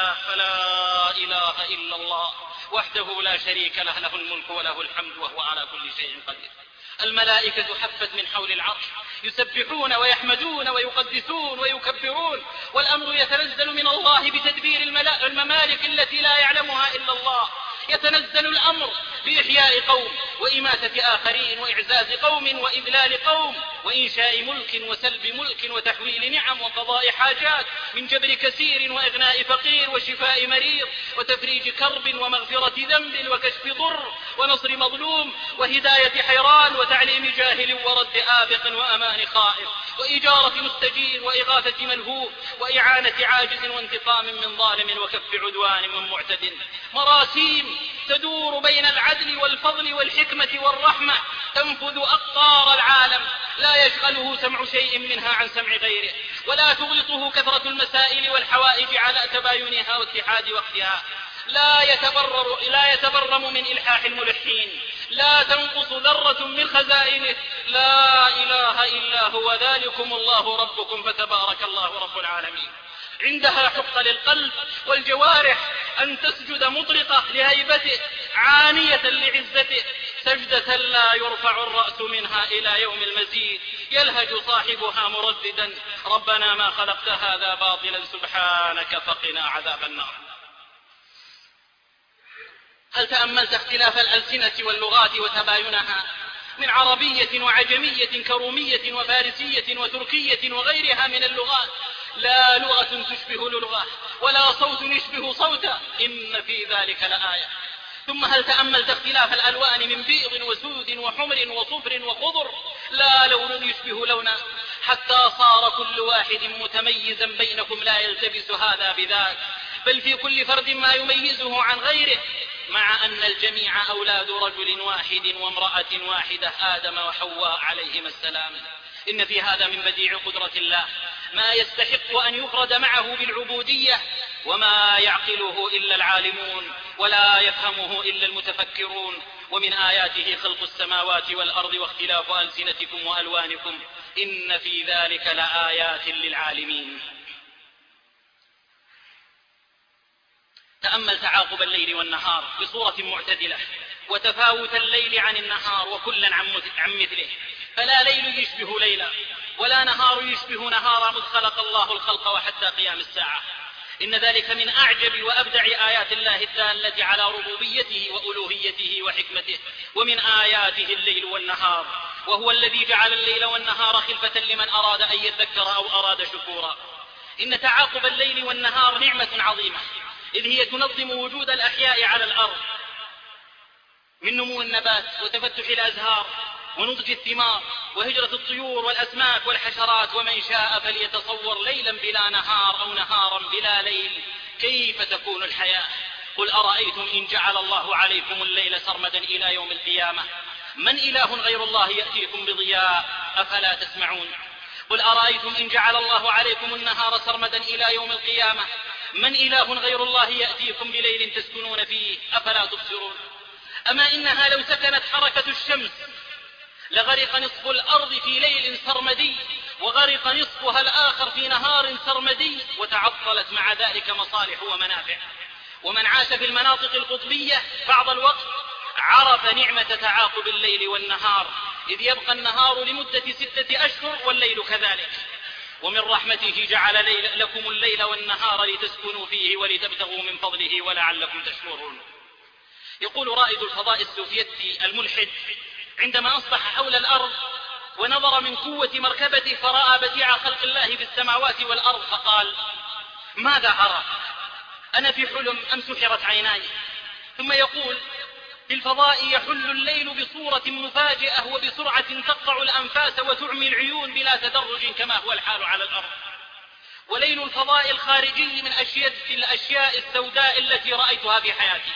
فلا إله إلا الله وحده لا شريك له، له الملك وله الحمد وهو على كل شيء قدير. الملائكة حفت من حول العرش يسبحون ويحمدون ويقدسون ويكبرون، والأمر يتنزل من الله بتدبير الممالك التي لا يعلمها إلا الله. يتنزل الأمر بإحياء قوم وإماتة آخرين وإعزاز قوم وإذلال قوم وإنشاء ملك وسلب ملك وتحويل نعم وقضاء حاجات، من جبر كثير وإغناء فقير وشفاء مريض وتفريج كرب ومغفرة ذنب وكشف ضر ونصر مظلوم وهداية حيران وتعليم جاهل ورد آبق وأمان خائف وإجارة مستجير وإغاثة ملهوف وإعانة عاجز وانتقام من ظالم وكف عدوان من معتد. مراسيم تدور بين العدل والفضل والحكمة والرحمة تنفذ أقطار العالم، لا يشغله سمع شيء منها عن سمع غيره، ولا تغلطه كثرة المسائل والحوائج على تباينها واتحاد وقتها. لا يتبرم من إلحاح الملحين، لا تنقص ذرة من خزائنه. لا إله إلا هو ذلكم الله ربكم فتبارك الله رب العالمين. عندها حق للقلب والجوارح أن تسجد مطلقة لهيبته عانية لعزته، سجدة لا يرفع الرأس منها إلى يوم المزيد، يلهج صاحبها مرددا: ربنا ما خلقت هذا باطلا سبحانك فقنا عذاب النار. هل تأملت اختلاف الألسنة واللغات وتباينها من عربية وعجمية كرومية وفارسية وتركية وغيرها من اللغات؟ لا لغة تشبه لغة ولا صوت يشبه صوتا، إن في ذلك لآية. ثم هل تأملت اختلاف الألوان من بيض وسود وحمر وصفر وخضر؟ لا لون يشبه لونا، حتى صار كل واحد متميزا بينكم لا يلتبس هذا بذاك، بل في كل فرد ما يميزه عن غيره، مع أن الجميع أولاد رجل واحد وامرأة واحدة آدم وحواء عليهما السلام. إن في هذا من بديع قدرة الله ما يستحق أن يفرد معه بالعبودية، وما يعقله إلا العالمون ولا يفهمه إلا المتفكرون. ومن آياته خلق السماوات والأرض واختلاف ألسنتكم وألوانكم إن في ذلك لآيات للعالمين. تأمل تعاقب الليل والنهار بصورة معتدلة وتفاوت الليل عن النهار وكلا عن مثله، فلا ليل يشبه ليلا ولا نهار يشبه نهار مذ خلق الله الخلق وحتى قيام الساعة. إن ذلك من أعجب وأبدع آيات الله الدالة على ربوبيته وألوهيته وحكمته. ومن آياته الليل والنهار، وهو الذي جعل الليل والنهار خلفة لمن أراد أن يذكر أو أراد شكورا. إن تعاقب الليل والنهار نعمة عظيمة، إذ هي تنظم وجود الأحياء على الأرض من نمو النبات وتفتح الأزهار ونضج الثمار وهجرة الطيور والأسماك والحشرات. ومن شاء فليتصور ليلا بلا نهار أو نهارا بلا ليل كيف تكون الحياة. قل أرأيتم إن جعل الله عليكم الليل سرمدا إلى يوم القيامة من إله غير الله يأتيكم بضياء أفلا تسمعون. قل أرأيتم إن جعل الله عليكم النهار سرمدا إلى يوم القيامة من إله غير الله يأتيكم بليل تسكنون فيه أفلا تبصرون. أما إنها لو سكنت حركة الشمس لغرق نصف الأرض في ليل سرمدي وغرق نصفها الآخر في نهار سرمدي، وتعطلت مع ذلك مصالح ومنافع. ومن عاش في المناطق القطبية بعض الوقت عرف نعمة تعاقب الليل والنهار، إذ يبقى النهار لمدة 6 أشهر والليل كذلك. ومن رحمته جعل لكم الليل والنهار لتسكنوا فيه ولتبتغوا من فضله ولعلكم تشكرون. يقول رائد الفضاء السوفيتي الملحد عندما أصبح حول الأرض ونظر من قوة مركبته فرأى بديع خلق الله في السماوات والأرض فقال: ماذا أرى؟ أنا في حلم أم سحرت عيناي؟ ثم يقول: في الفضاء يحل الليل بصورة مفاجئة وبسرعة تقطع الأنفاس وتعمي العيون بلا تدرج كما هو الحال على الأرض. وليل الفضاء الخارجي من أشد الأشياء السوداء التي رأيتها في حياتي.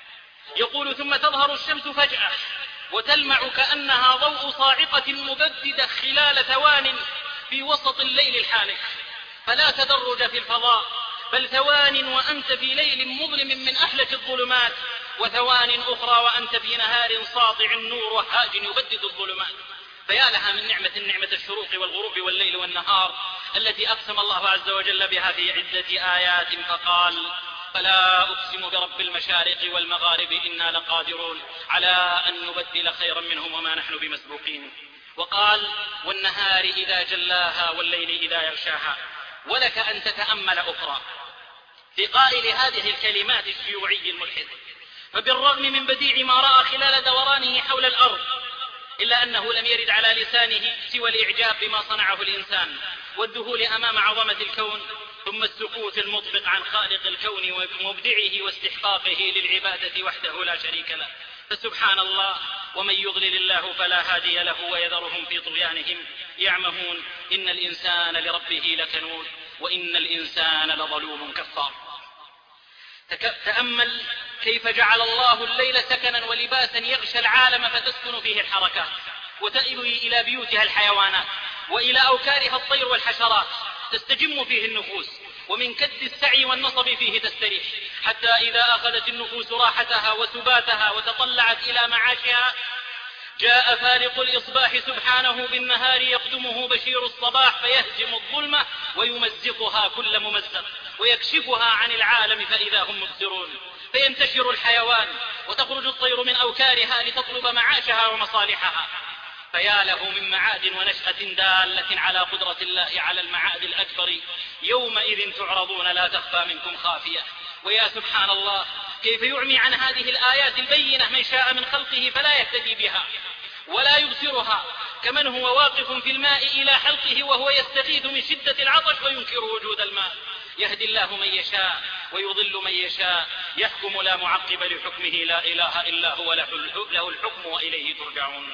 يقول: ثم تظهر الشمس فجأة وتلمع كأنها ضوء صاعقة مبددة خلال ثوان في وسط الليل الحالك، فلا تدرج في الفضاء بل ثوان وأنت في ليل مظلم من أحلك الظلمات، وثوان أخرى وأنت في نهار ساطع النور وهاج يبدد الظلمات. فيا لها من نعمة الشروق والغروب والليل والنهار التي أقسم الله عز وجل بها في عدة آيات فقال: فلا أقسم برب المشارق والمغارب إنا لقادرون على أن نبدل خيرا منهم وما نحن بمسبوقين. وقال: والنهار إذا جلاها والليل إذا يغشاها. ولك أن تتأمل أخرى في قائل هذه الكلمات الشيوعي الملحد، فبالرغم من بديع ما رأى خلال دورانه حول الأرض إلا أنه لم يرد على لسانه سوى الإعجاب بما صنعه الإنسان والذهول أمام عظمة الكون، ثم السكوت المطبق عن خالق الكون ومبدعه واستحقاقه للعبادة وحده لا شريك له. فسبحان الله، ومن يضلل الله فلا هادي له ويذرهم في طغيانهم يعمهون. إن الإنسان لربه لكنود وإن الإنسان لظلوم كفار. تأمل كيف جعل الله الليل سكنا ولباسا يغشى العالم فتسكن فيه الحركات وتأوي إلى بيوتها الحيوانات وإلى أوكارها الطير والحشرات، تستجم فيه النفوس ومن كد السعي والنصب فيه تستريح، حتى إذا أخذت النفوس راحتها وسباتها وتطلعت إلى معاشها جاء فارق الإصباح سبحانه بالنهار يقدمه بشير الصباح فيهزم الظلمة ويمزقها كل ممزق ويكشفها عن العالم فإذا هم مبصرون، فينتشر الحيوان وتخرج الطير من أوكارها لتطلب معاشها ومصالحها. فيا له من معاد ونشأة دالة على قدرة الله على المعاد الأكبر. يومئذ تعرضون لا تخفى منكم خافية. ويا سبحان الله، كيف يعمي عن هذه الآيات البينة من شاء من خلقه فلا يهتدي بها ولا يبصرها، كمن هو واقف في الماء إلى حلقه وهو يستغيث من شدة العطش وينكر وجود الماء. يهدي الله من يشاء ويضل من يشاء، يحكم لا معقب لحكمه، لا إله إلا هو، له الحكم وإليه ترجعون.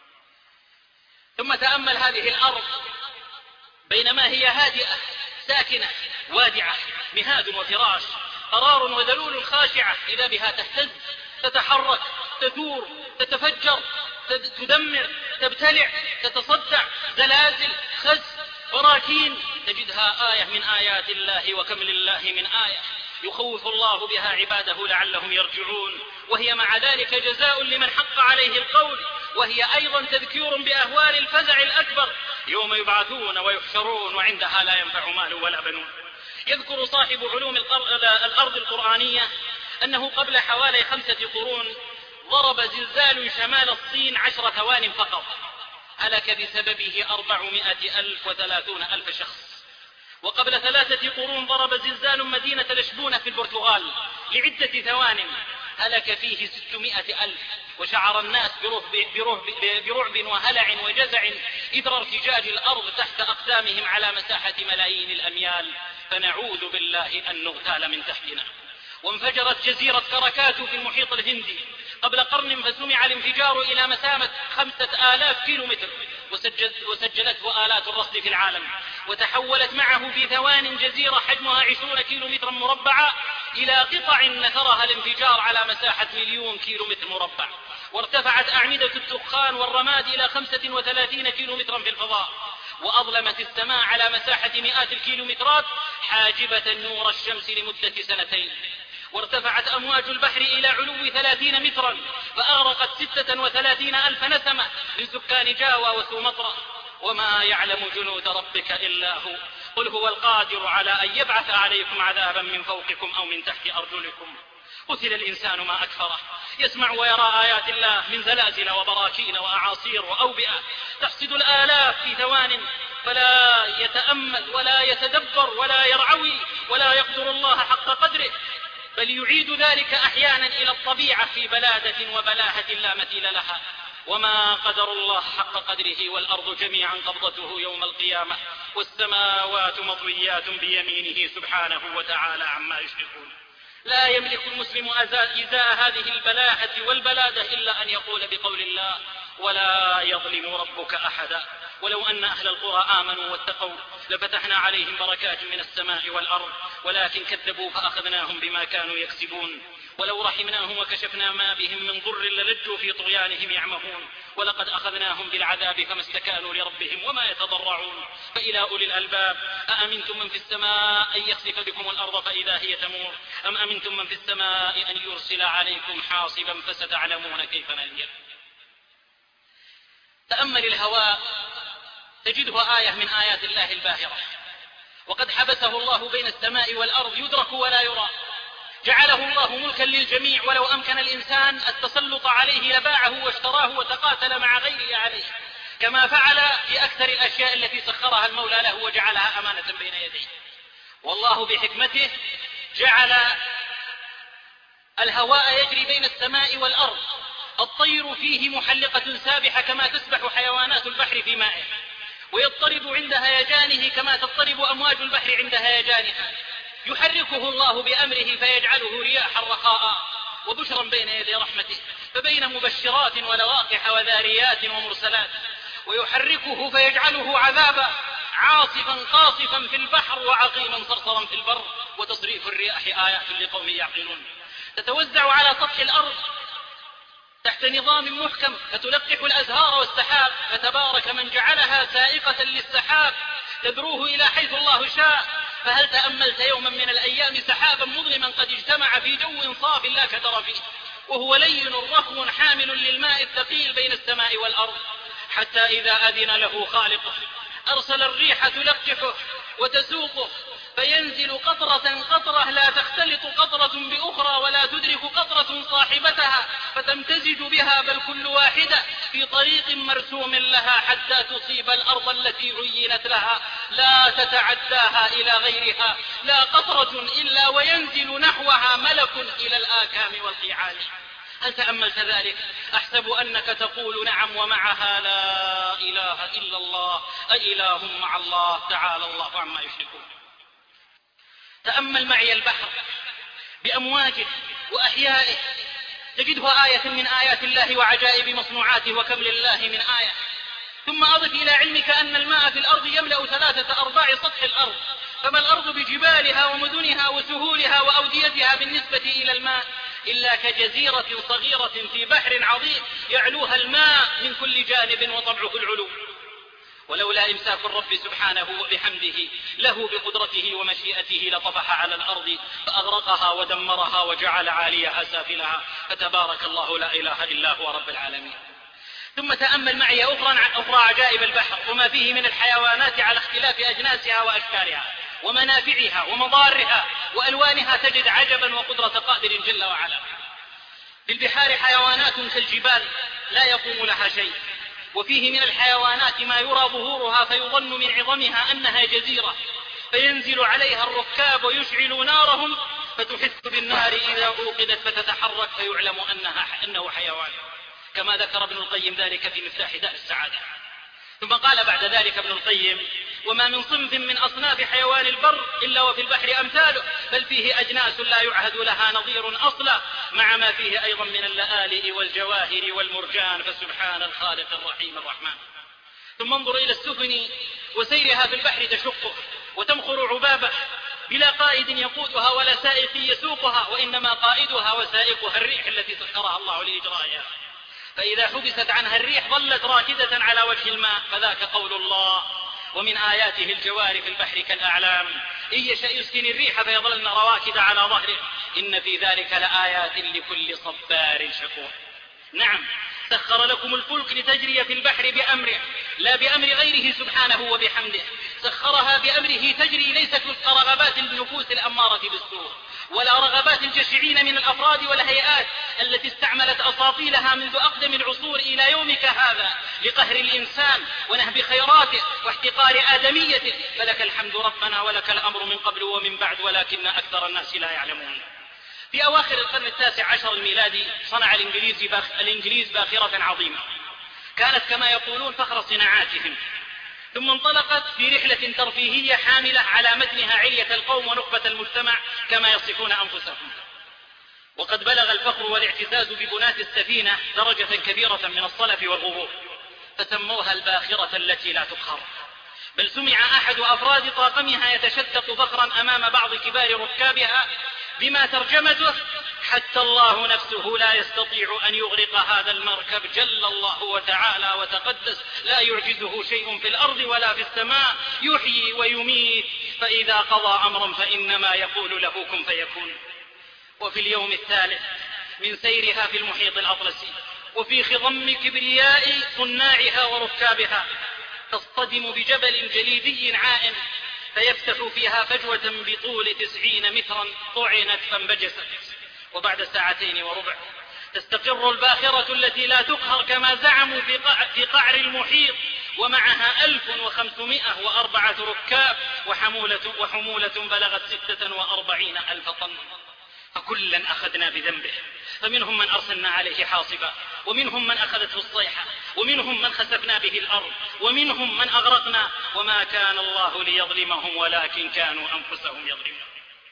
ثم تأمل هذه الأرض بينما هي هادئة ساكنة وادعة، مهاد وفراش، قرار وذلول خاشعة، إذا بها تهتز، تتحرك، تثور، تتفجر، تدمر، تبتلع، تتصدع، زلازل، خز، براكين، تجدها آية من آيات الله. وكم لله من آية يخوف الله بها عباده لعلهم يرجعون، وهي مع ذلك جزاء لمن حق عليه القول، وهي أيضا تذكير بأهوال الفزع الأكبر يوم يبعثون ويحشرون وعندها لا ينفع مال ولا بنون. يذكر صاحب علوم الأرض القرآنية أنه قبل حوالي 5 قرون ضرب زلزال شمال الصين 10 ثوان فقط. هلك بسببه 430,000 شخص. وقبل 3 قرون ضرب زلزال مدينة لشبونة في البرتغال لعدة ثوان هلك فيه 600,000، وشعر الناس برعب وهلع وجزع إثر ارتجاج الأرض تحت أقدامهم على مساحة ملايين الأميال، فنعوذ بالله أن نغتال من تحتنا. وانفجرت جزيرة كراكاتو في المحيط الهندي قبل قرن، فسمع الانفجار إلى مسافة 5000 كيلومتر، وسجلته آلات الرصد في العالم، وتحولت معه في ثوان جزيرة حجمها 20 كيلومترا مربعا إلى قطع نثرها الانفجار على مساحة 1,000,000 كيلومتر مربع. وارتفعت أعمدة الدخان والرماد إلى 35 كيلومترا في الفضاء، وأظلمت السماء على مساحة مئات الكيلومترات حاجبة نور الشمس لمدة 2 سنين. وارتفعت أمواج البحر إلى علو 30 مترا، فأغرقت 36,000 نسمة من سكان جاوا وسومطرة. وما يعلم جنود ربك إلا هو، قل هو القادر على أن يبعث عليكم عذابا من فوقكم أو من تحت أرجلكم. قتل الإنسان ما أكفره، يسمع ويرى آيات الله من زلازل وبراكين وأعاصير وأوبئة تحصد الآلاف في ثوان، فلا يتأمل ولا يتدبر ولا يرعوي ولا يقدر الله حق قدره، بل يعيد ذلك أحيانا إلى الطبيعة في بلادة وبلاهة لا مثيل لها. وما قدر الله حق قدره، والأرض جميعا قبضته يوم القيامة والسماوات مطويات بيمينه سبحانه وتعالى عما يشركون. لا يملك المسلم إزاء هذه البلاهة والبلادة إلا أن يقول بقول الله: ولا يظلم ربك أحدا. ولو أن أهل القرى آمنوا واتقوا لفتحنا عليهم بركات من السماء والأرض، ولكن كذبوا فأخذناهم بما كانوا يكسبون. ولو رحمناهم وكشفنا ما بهم من ضر للجوا في طغيانهم يعمهون، ولقد أخذناهم بالعذاب فما استكانوا لربهم وما يتضرعون. فإلى أولي الألباب: أأمنتم من في السماء أن يخسف بكم الأرض فإذا هي تمور، أم أمنتم من في السماء أن يرسل عليكم حاصبا فستعلمون كيف نذير. تأمل الهواء تجده آية من آيات الله الباهرة، وقد حبسه الله بين السماء والأرض يدرك ولا يرى. جعله الله ملكا للجميع، ولو أمكن الإنسان التسلط عليه لباعه واشتراه وتقاتل مع غيره عليه، كما فعل في أكثر الأشياء التي سخرها المولى له وجعلها أمانة بين يديه. والله بحكمته جعل الهواء يجري بين السماء والأرض، الطير فيه محلقة سابحة كما تسبح حيوانات البحر في مائه، ويضطرب عند هيجانه كما تضطرب أمواج البحر عند هيجانها. يحركه الله بأمره فيجعله رياحا رخاء وبشرا بين يدي رحمته، فبين مبشرات ولواقح وذاريات ومرسلات. ويحركه فيجعله عذابا عاصفا قاصفا في البحر وعقيما صرصرا في البر. وتصريف الرياح آيات لقوم يعقلون. تتوزع على سطح الأرض تحت نظام محكم فتلقح الأزهار والسحاب، فتبارك من جعلها سائقة للسحاب تدروه إلى حيث الله شاء. فهل تأملت يوما من الأيام سحابا مظلما قد اجتمع في جو صاف لا كدر فيه، وهو لين رخو حامل للماء الثقيل بين السماء والأرض، حتى إذا أذن له خالقه أرسل الريح تلقحه وتسوقه، فينزل قطرة قطرة لا تختلط قطرة بأخرى ولا تدرك قطرة صاحبتها، فتمتزج بها بل كل واحدة في طريق مرسوم لها حتى تصيب الأرض التي عينت لها، لا تتعداها إلى غيرها، لا قطرة إلا وينزل نحوها ملك إلى الآكام والقيعان. هل تأملت ذلك؟ أحسب أنك تقول نعم ومعها لا إله إلا الله، أإله مع الله، تعالى الله عما يشركون. تأمل معي البحر بأمواجه وأحيائه، تجده آية من آيات الله وعجائب مصنوعاته، وكم لله من آية. ثم أضف إلى علمك أن الماء في الأرض يملأ 3/4 سطح الأرض، فما الأرض بجبالها ومدنها وسهولها وأوديتها بالنسبة إلى الماء إلا كجزيرة صغيرة في بحر عظيم يعلوها الماء من كل جانب وطبعه العلو. ولولا إمساك الرب سبحانه وبحمده له بقدرته ومشيئته لطفح على الأرض فأغرقها ودمرها وجعل عاليها سافلها، فتبارك الله لا إله إلا هو رب العالمين. ثم تأمل معي أخرى عجائب البحر وما فيه من الحيوانات على اختلاف أجناسها وأشكالها ومنافعها ومضارها وألوانها، تجد عجبا وقدرة قادر جل وعلا. في البحار حيوانات كالجبال لا يقوم لها شيء، وفيه من الحيوانات ما يرى ظهورها فيظن من عظمها أنها جزيرة، فينزل عليها الركاب ويشعلوا نارهم فتحس بالنار إذا أوقدت فتتحرك فيعلم أنه حيوان، كما ذكر ابن القيم ذلك في مفتاح دار السعادة. ثم قال بعد ذلك ابن القيم: وما من صنف من أصناف حيوان البر إلا وفي البحر أمثاله، بل فيه أجناس لا يعهد لها نظير أصلا، مع ما فيه أيضا من اللآلئ والجواهر والمرجان، فسبحان الخالق الرحيم الرحمن. ثم انظر إلى السفن وسيرها في البحر تشقه وتمخر عبابه بلا قائد يقودها ولا سائق يسوقها، وإنما قائدها وسائقها الريح التي سخرها الله لإجرائها، فإذا حبست عنها الريح ظلت راكدة على وجه الماء، فذاك قول الله: ومن آياته الجوار في البحر كالأعلام إن يشأ يسكن الريح فيظلن رواكد على ظهره إن في ذلك لآيات لكل صبار شكور. نعم، سخر لكم الفلك لتجري في البحر بأمره لا بأمر غيره سبحانه وبحمده، سخرها بأمره تجري ليست وفق رغبات النفوس الأمارة بالسوء ولا رغبات الجشعين من الأفراد والهيئات التي استعملت أساطيلها منذ أقدم العصور إلى يومك هذا لقهر الإنسان ونهب خيراته واحتقار آدميته، فلك الحمد ربنا ولك الأمر من قبل ومن بعد، ولكن أكثر الناس لا يعلمون. في أواخر القرن 19 الميلادي صنع الإنجليز باخرة عظيمة كانت كما يقولون فخر صناعاتهم، ثم انطلقت في رحلة ترفيهية حاملة على متنها علية القوم ونخبة المجتمع كما يصفون أنفسهم، وقد بلغ الفخر والاعتزاز ببناة السفينة درجة كبيرة من الصلف والغرور، فسموها الباخرة التي لا تقهر، بل سمع أحد أفراد طاقمها يتشدق فخرا أمام بعض كبار ركابها بما ترجمته: حتى الله نفسه لا يستطيع أن يغرق هذا المركب، جل الله وتعالى وتقدس، لا يعجزه شيء في الأرض ولا في السماء، يحيي ويميت، فإذا قضى أمرا فإنما يقول له كن فيكون. وفي اليوم الثالث من سيرها في المحيط الأطلسي وفي خضم كبرياء صناعها وركابها تصطدم بجبل جليدي عائم فيفتح فيها فجوة بطول 90 مترا طعنت فانبجست، وبعد 2 وربع تستقر الباخرة التي لا تقهر كما زعموا في قعر المحيط، ومعها 1504 ركاب وحمولة بلغت 46,000 طن، فكلا أخذنا بذنبه، فمنهم من أرسلنا عليه حاصبا، ومنهم من أخذته الصيحة، ومنهم من خسفنا به الأرض، ومنهم من أغرقنا، وما كان الله ليظلمهم ولكن كانوا أنفسهم يظلمون.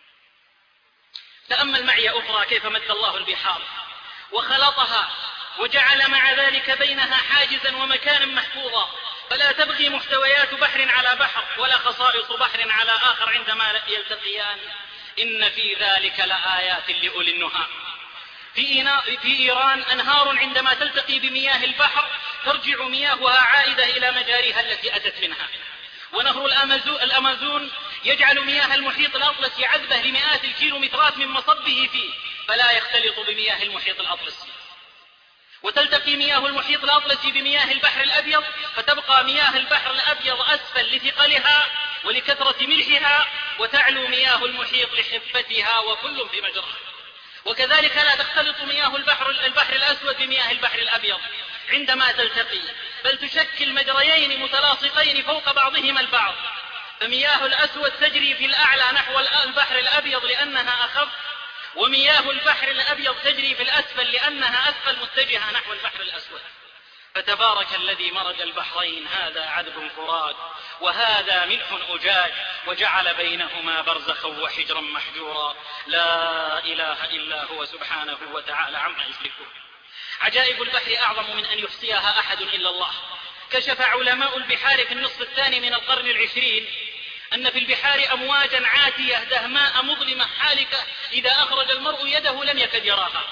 تأمل معي أخرى كيف مد الله البحار وخلطها وجعل مع ذلك بينها حاجزا ومكانا محفوظا، فلا تبغي محتويات بحر على بحر ولا خصائص بحر على آخر عندما يلتقيان، إن في ذلك لآيات لأولي النهى. في إيران أنهار عندما تلتقي بمياه البحر ترجع مياهها عائدة إلى مجاريها التي أتت منها، ونهر الأمازون يجعل مياه المحيط الأطلسي عذبة لمئات الكيلومترات من مصبه فيه فلا يختلط بمياه المحيط الأطلسي، وتلتقي مياه المحيط الأطلسي بمياه البحر الأبيض فتبقى مياه البحر الأبيض أسفل لثقلها ولكثرة ملحها، وتعلو مياه المحيط لخفتها، وكل في مجراه. وكذلك لا تختلط مياه البحر الأسود بمياه البحر الأبيض عندما تلتقي، بل تشكل مجريين متلاصقين فوق بعضهما البعض، فمياه الأسود تجري في الأعلى نحو البحر الأبيض لأنها أخف، ومياه البحر الأبيض تجري في الأسفل لأنها أثقل متجهة نحو البحر الأسود. فتبارك الذي مرج البحرين، هذا عذب فرات وهذا ملح أجاج، وجعل بينهما برزخا وحجرا محجورا، لا إله إلا هو سبحانه وتعالى عما يشركون. عجائب البحر أعظم من أن يحصيها أحد إلا الله. كشف علماء البحار في النصف الثاني من القرن 20 أن في البحار أمواجا عاتية دهماء مظلمة حالكة إذا أخرج المرء يده لم يكد يراها،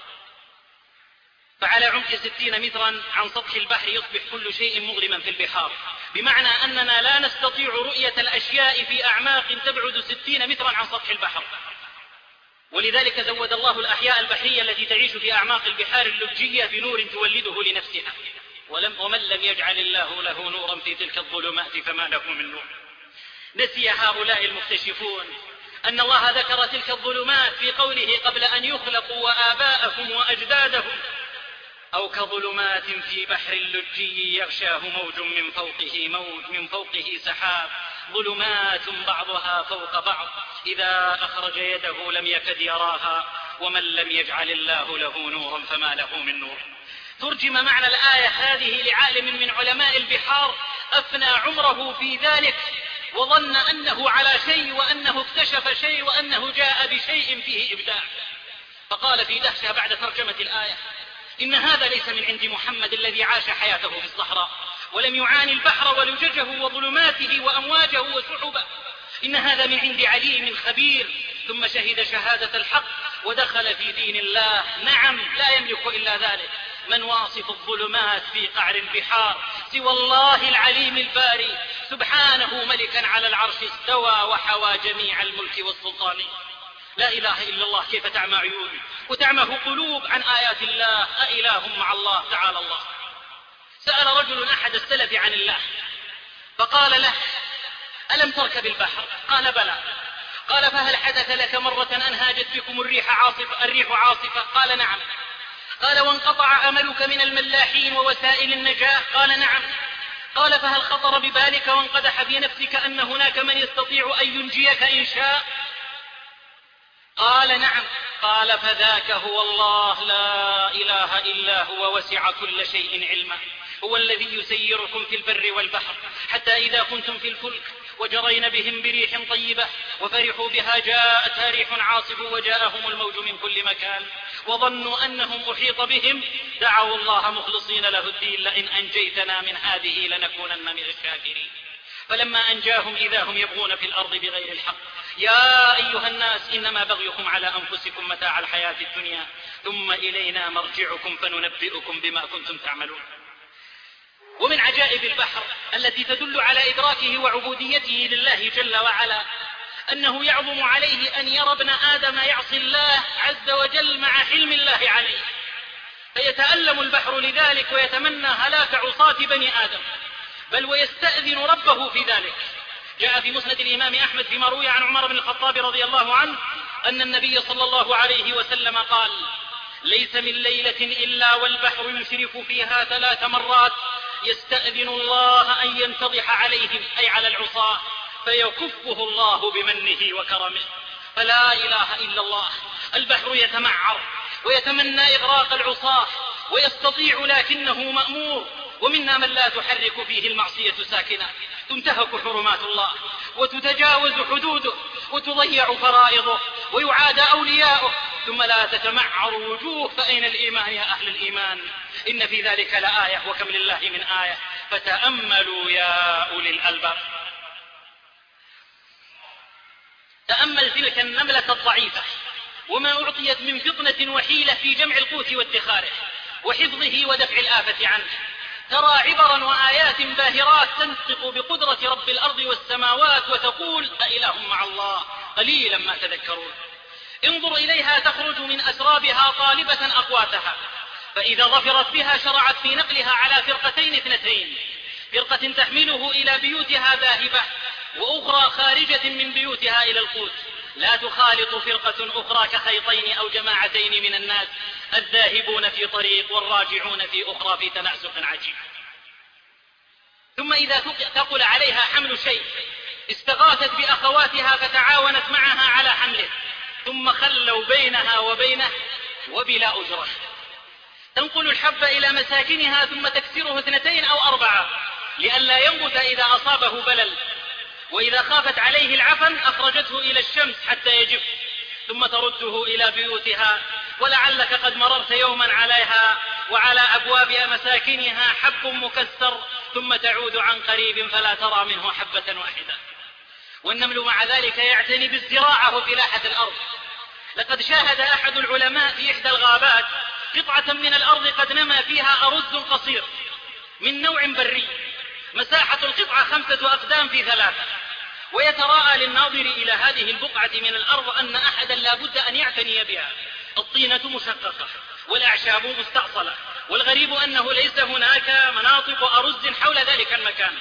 فعلى عمق 60 مترا عن سطح البحر يصبح كل شيء مظلما في البحار، بمعنى أننا لا نستطيع رؤية الأشياء في أعماق تبعد 60 مترا عن سطح البحر. ولذلك زود الله الأحياء البحرية التي تعيش في أعماق البحار اللجية بنور تولده لنفسها، ومن لم يجعل الله له نورا في تلك الظلمات فما له من نور. نسي هؤلاء المكتشفون أن الله ذكر تلك الظلمات في قوله قبل أن يخلقوا وآباءهم وأجدادهم، أو كظلمات في بحر لجي يغشاه موج من فوقه سحاب، ظلمات بعضها فوق بعض إذا أخرج يده لم يكد يراها، ومن لم يجعل الله له نورا فما له من نور. ترجم معنى الآية هذه لعالم من علماء البحار أفنى عمره في ذلك، وظن أنه على شيء، وأنه اكتشف شيء، وأنه جاء بشيء فيه إبداع، فقال في دهشة بعد ترجمة الآية: إن هذا ليس من عند محمد الذي عاش حياته في الصحراء ولم يعاني البحر ولججه وظلماته وأمواجه وسحبه، إن هذا من عند عليم خبير. ثم شهد شهادة الحق ودخل في دين الله. نعم، لا يملك إلا ذلك. من واصف الظلمات في قعر البحار سوى الله العليم الباري، سبحانه ملكا على العرش استوى وحوى جميع الملك والسلطان. لا إله إلا الله. كيف تعمى عيون وتعمه قلوب عن آيات الله؟ أإله مع الله تعالى الله. سأل رجل أحد السلف عن الله فقال له: ألم تركب البحر؟ قال: بلى. قال: فهل حدث لك مرة أن هاجت بكم الريح عاصفة؟ قال: نعم. قال: وانقطع أملك من الملاحين ووسائل النجاة؟ قال: نعم. قال: فهل خطر ببالك وانقدح في نفسك أن هناك من يستطيع أن ينجيك إن شاء؟ قال: نعم. قال: فذاك هو الله لا إله إلا هو، وسع كل شيء علما. هو الذي يسيركم في البر والبحر، حتى إذا كنتم في الفلك وجرين بهم بريح طيبة وفرحوا بها جاءتها ريح عاصف وجاءهم الموج من كل مكان وظنوا أنهم أحيط بهم دعوا الله مخلصين له الدين: لئن أنجيتنا من هذه لنكونن من الشاكرين. فلما أنجاهم إذا هم يبغون في الأرض بغير الحق. يا أيها الناس إنما بغيكم على أنفسكم متاع الحياة الدنيا ثم إلينا مرجعكم فننبئكم بما كنتم تعملون. ومن عجائب البحر التي تدل على إدراكه وعبوديته لله جل وعلا أنه يعظم عليه أن يرى ابن آدم يعصي الله عز وجل مع حلم الله عليه، فيتألم البحر لذلك ويتمنى هلاك عصاة بني آدم، بل ويستأذن ربه في ذلك. جاء في مسند الإمام أحمد فيما روي عن عمر بن الخطاب رضي الله عنه أن النبي صلى الله عليه وسلم قال: ليس من ليلة إلا والبحر يشرف فيها 3 مرات يستأذن الله أن ينتضح عليهم، أي على العصاة، فيكفه الله بمنه وكرمه. فلا إله إلا الله. البحر يتمعر ويتمنى إغراق العصاة ويستطيع لكنه مأمور. ومنا من لا تحرك فيه المعصية ساكنة، تنتهك حرمات الله وتتجاوز حدوده وتضيع فرائضه ويعاد أولياؤه، ثم لا تتمعر وجوه. فأين الإيمان يا أهل الإيمان؟ إن في ذلك لآية، وكم لله من آية، فتأملوا يا أولي الألباب. تأمل تلك النملة الضعيفة وما أعطيت من فطنة وحيلة في جمع القوت وادخاره وحفظه ودفع الآفة عنه. ترى عبرا وآيات باهرات تنطق بقدرة رب الأرض والسماوات وتقول: أإله مع الله قليلا ما تذكرون. انظر إليها تخرج من أسرابها طالبة أقواتها، فإذا ظفرت بها شرعت في نقلها على فرقتين 2: فرقة تحمله إلى بيوتها ذاهبة، وأخرى خارجة من بيوتها إلى القوت، لا تخالط فرقة أخرى كخيطين أو جماعتين من الناس، الذاهبون في طريق والراجعون في أخرى في تناسق عجيب. ثم إذا ثقل عليها حمل شيء استغاثت بأخواتها فتعاونت معها على حمله، ثم خلوا بينها وبينه وبلا أجرة. تنقل الحب إلى مساكنها ثم تكسره 2 أو 4 لئلا ينبت إذا أصابه بلل، وإذا خافت عليه العفن أخرجته إلى الشمس حتى يجف، ثم ترده إلى بيوتها. ولعلك قد مررت يوما عليها وعلى أبواب مساكنها حب مكسر، ثم تعود عن قريب فلا ترى منه حبة واحدة. والنمل مع ذلك يعتني بالزراعة وفلاحة الأرض. لقد شاهد أحد العلماء في إحدى الغابات قطعة من الأرض قد نمى فيها أرز قصير من نوع بري، مساحة القطعة 5 أقدام في 3، ويتراءى للناظر إلى هذه البقعة من الأرض أن أحدا لا بد أن يعتني بها. الطينة مشققة والأعشاب مستأصلة، والغريب أنه ليس هناك مناطق أرز حول ذلك المكان.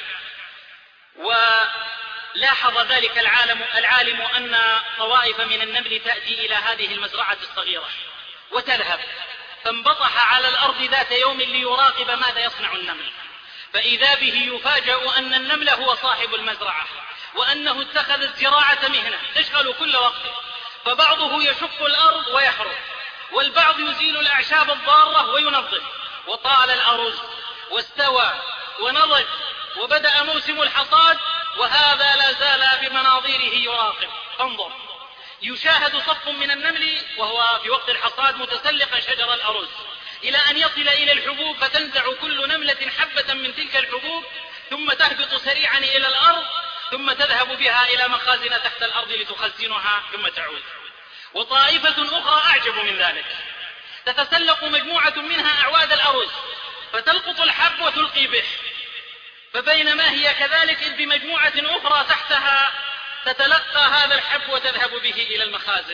ولاحظ ذلك العالم أن طوائف من النمل تأتي إلى هذه المزرعة الصغيرة وتذهب، فانبطح على الأرض ذات يوم ليراقب ماذا يصنع النمل، فإذا به يفاجأ أن النمل هو صاحب المزرعة، وأنه اتخذ الزراعة مهنة تشغل كل وقته، فبعضه يشق الأرض ويحرث، والبعض يزيل الأعشاب الضارة وينظف. وطال الأرز واستوى ونضج وبدأ موسم الحصاد، وهذا لا زال بمناظيره يراقب. انظر، يشاهد صف من النمل وهو في وقت الحصاد متسلقا شجر الأرز إلى أن يصل إلى الحبوب، فتنزع كل نملة حبة من تلك الحبوب، ثم تهبط سريعا إلى الأرض، ثم تذهب بها إلى مخازن تحت الأرض لتخزنها ثم تعود. وطائفة أخرى أعجب من ذلك، تتسلق مجموعة منها أعواد الأرز فتلقط الحب وتلقي به، فبينما هي كذلك إذ بمجموعة أخرى تحتها تتلقى هذا الحب وتذهب به إلى المخازن.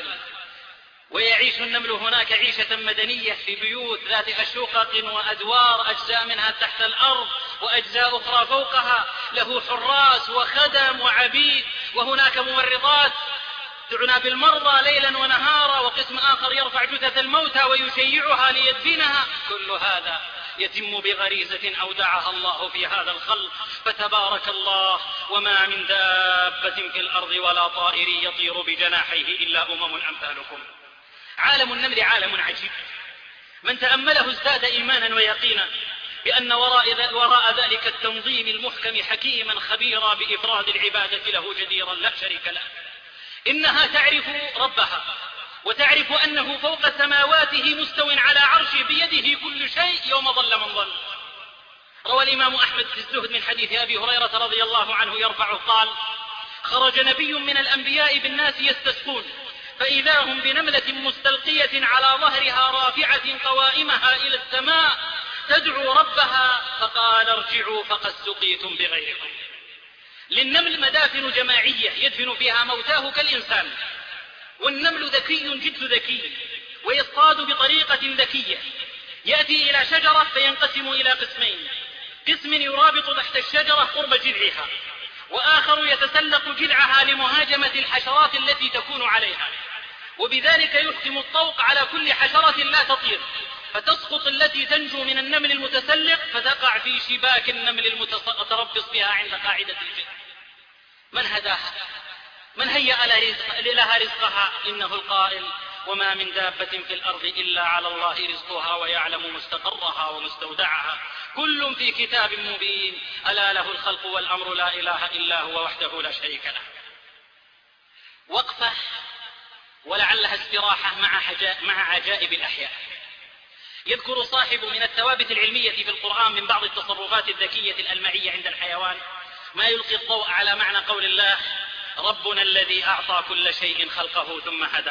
ويعيش النمل هناك عيشة مدنية في بيوت ذات أشقق وأدوار، أجزاء منها تحت الأرض وأجزاء أخرى فوقها، له حراس وخدم وعبيد، وهناك ممرضات تعنى بالمرضى ليلا ونهارا، وقسم آخر يرفع جثث الموتى ويشيعها ليدفنها. كل هذا يتم بغريزة أودعها الله في هذا الخلق، فتبارك الله. وما من دابة في الأرض ولا طائر يطير بجناحيه إلا أمثالكم. عالم النمل عالم عجيب، من تأمله ازداد إيمانا ويقينا بأن وراء ذلك التنظيم المحكم حكيما خبيرا بإفراد العبادة له جديرا لا شريك له. إنها تعرف ربها، وتعرف أنه فوق سماواته مستو على عرشه بيده كل شيء يوم ظل من ظل. روى الإمام أحمد في الزهد من حديث أبي هريرة رضي الله عنه يرفعه قال: خرج نبي من الأنبياء بالناس يستسقون، فإذا هم بنملة مستلقية على ظهرها رافعة قوائمها إلى السماء تدعو ربها، فقال: ارجعوا فقد سقيتم بغيركم. للنمل مدافن جماعية يدفن فيها موتاه كالإنسان، والنمل ذكي جد ذكي، ويصطاد بطريقة ذكية. يأتي إلى شجرة فينقسم إلى قسمين، قسم يرابط تحت الشجرة قرب جذعها، وآخر يتسلق جذعها لمهاجمة الحشرات التي تكون عليها، وبذلك يحكم الطوق على كل حشرة لا تطير، فتسقط التي تنجو من النمل المتسلق فتقع في شباك النمل المتربص بها عند قاعدة الجذع. من هداها؟ من هيأ لها رزقها؟ إنه القائل: وما من دابة في الأرض إلا على الله رزقها ويعلم مستقرها ومستودعها كل في كتاب مبين ألا له الخلق والأمر لا إله إلا هو وحده لا شريك له. وقفة ولعلها استراحة مع عجائب الأحياء. يذكر صاحب من الثوابت العلمية في القرآن من بعض التصرفات الذكية الألمعية عند الحيوان ما يلقي الضوء على معنى قول الله: ربنا الذي أعطى كل شيء خلقه ثم هدى.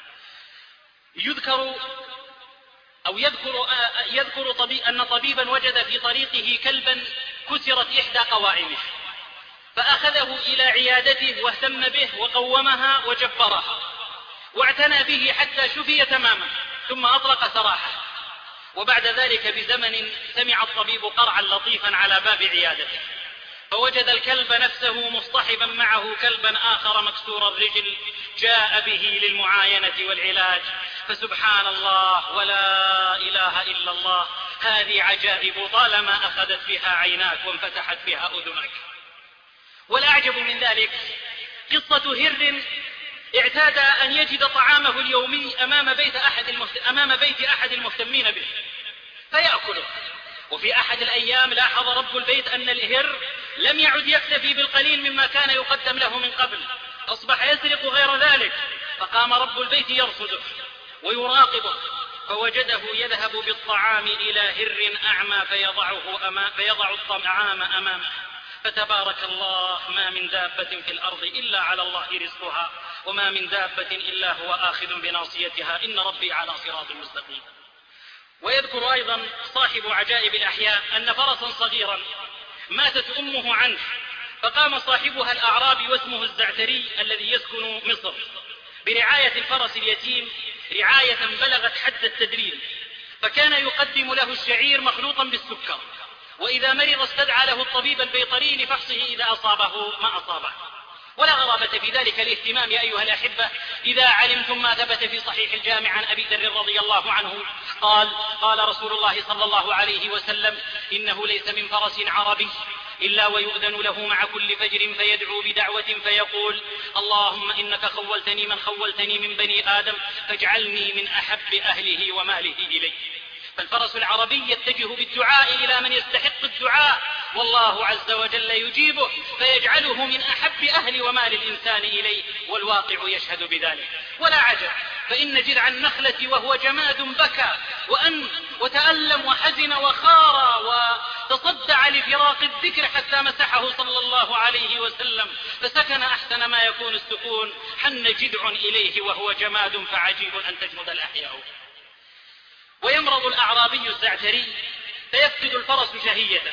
يذكر أن طبيبا وجد في طريقه كلبا كسرت إحدى قوائمه، فأخذه إلى عيادته واهتم به وقومها وجبرها واعتنى به حتى شفي تماما، ثم أطلق سراحه. وبعد ذلك بزمن سمع الطبيب قرعا لطيفا على باب عيادته، فوجد الكلب نفسه مصطحبا معه كلبا آخر مكسور الرجل جاء به للمعاينة والعلاج. فسبحان الله ولا إله إلا الله، هذه عجائب طالما أخذت بها عيناك وانفتحت بها أذنك. والأعجب من ذلك قصة هر اعتاد أن يجد طعامه اليومي أمام بيت أحد المهتمين به فيأكله. وفي أحد الأيام لاحظ رب البيت أن الهر لم يعد يكتفي بالقليل مما كان يقدم له من قبل، أصبح يسرق غير ذلك. فقام رب البيت يرصده ويراقبه، فوجده يذهب بالطعام إلى هر أعمى فيضع الطعام أمامه. فتبارك الله، ما من دابة في الأرض إلا على الله رزقها وما من دابة إلا هو آخذ بناصيتها إن ربي على صراط مستقيم. ويذكر أيضا صاحب عجائب الأحياء أن فرسا صغيرا ماتت أمه عنه، فقام صاحبها الأعرابي واسمه الزعتري الذي يسكن مصر برعاية الفرس اليتيم رعاية بلغت حد التدليل، فكان يقدم له الشعير مخلوطا بالسكر، وإذا مرض استدعى له الطبيب البيطري لفحصه إذا أصابه ما أصابه. ولا غرابة في ذلك الاهتمام يا أيها الأحبة إذا علمتم ما ثبت في صحيح الجامع عن أبي ذر رضي الله عنه قال رسول الله صلى الله عليه وسلم: إنه ليس من فرس عربي إلا ويؤذن له مع كل فجر فيدعو بدعوة فيقول: اللهم إنك خولتني من خولتني من بني آدم فاجعلني من أحب أهله وماله إليه. فالفرس العربي يتجه بالدعاء إلى من يستحق الدعاء، والله عز وجل يجيبه فيجعله من أحب أهل ومال الإنسان إليه، والواقع يشهد بذلك. ولا عجب، فإن جذع النخلة وهو جماد بكى وتألم وحزن وخار وتصدع لفراق الذكر حتى مسحه صلى الله عليه وسلم فسكن أحسن ما يكون السكون، حن جذع إليه وهو جماد فعجيب أن تجمد الأحياء. ويمرض الأعرابي الزعتري فيفقد الفرس شهيته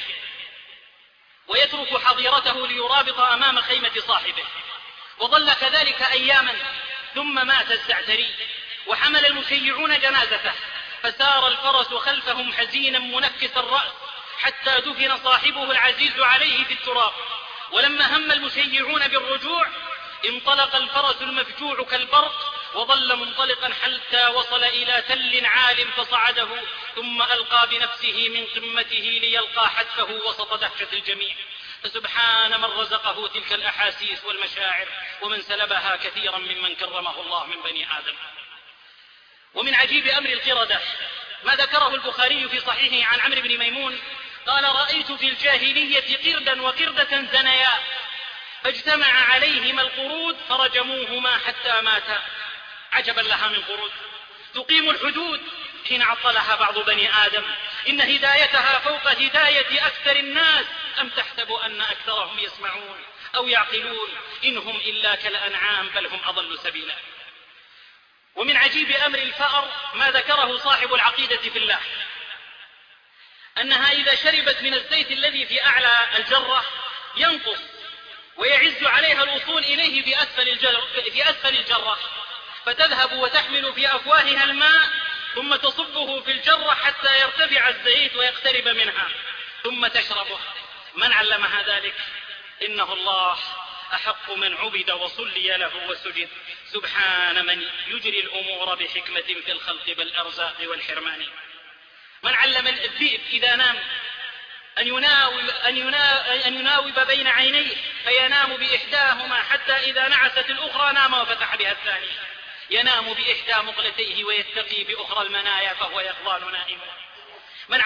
ويترك حظيرته ليرابط أمام خيمة صاحبه، وظل كذلك أياما، ثم مات الزعتري وحمل المشيعون جنازته، فسار الفرس خلفهم حزينا منكس الرأس حتى دفن صاحبه العزيز عليه في التراب. ولما هم المشيعون بالرجوع انطلق الفرس المفجوع كالبرق وظل منطلقا حتى وصل إلى تل عال فصعده، ثم ألقى بنفسه من قمته ليلقى حتفه وسط دهشة الجميع. فسبحان من رزقه تلك الأحاسيس والمشاعر ومن سلبها كثيرا ممن كرمه الله من بني آدم. ومن عجيب أمر القردة ما ذكره البخاري في صحيحه عن عمرو بن ميمون قال: رأيت في الجاهلية قردا وقردة زنيا فاجتمع عليهما القرود فرجموهما حتى ماتا. عجبا لها من قرود تقيم الحدود حين عطلها بعض بني آدم، إن هدايتها فوق هداية أكثر الناس، أم تحسب أن أكثرهم يسمعون أو يعقلون، إنهم إلا كالأنعام بل هم أضل سبيلا. ومن عجيب أمر الفأر ما ذكره صاحب العقيدة في الله، أنها إذا شربت من الزيت الذي في أعلى الجرة ينقص ويعز عليها الوصول إليه في أسفل الجرة، فتذهب وتحمل في أفواهها الماء ثم تصبه في الجرة حتى يرتفع الزيت ويقترب منها ثم تشربه. من علمها ذلك؟ إنه الله، أحق من عبد وصلي له وسجد. سبحان من يجري الأمور بحكمة في الخلق بالأرزاق والحرمان. من علم الذئب إذا نام أن يناوب بين عينيه فينام بإحداهما حتى إذا نعست الأخرى نام وفتح بها الثانية. ينام بإحدى مقلتيه ويتقي بأخرى المنايا فهو يقظان نائم. من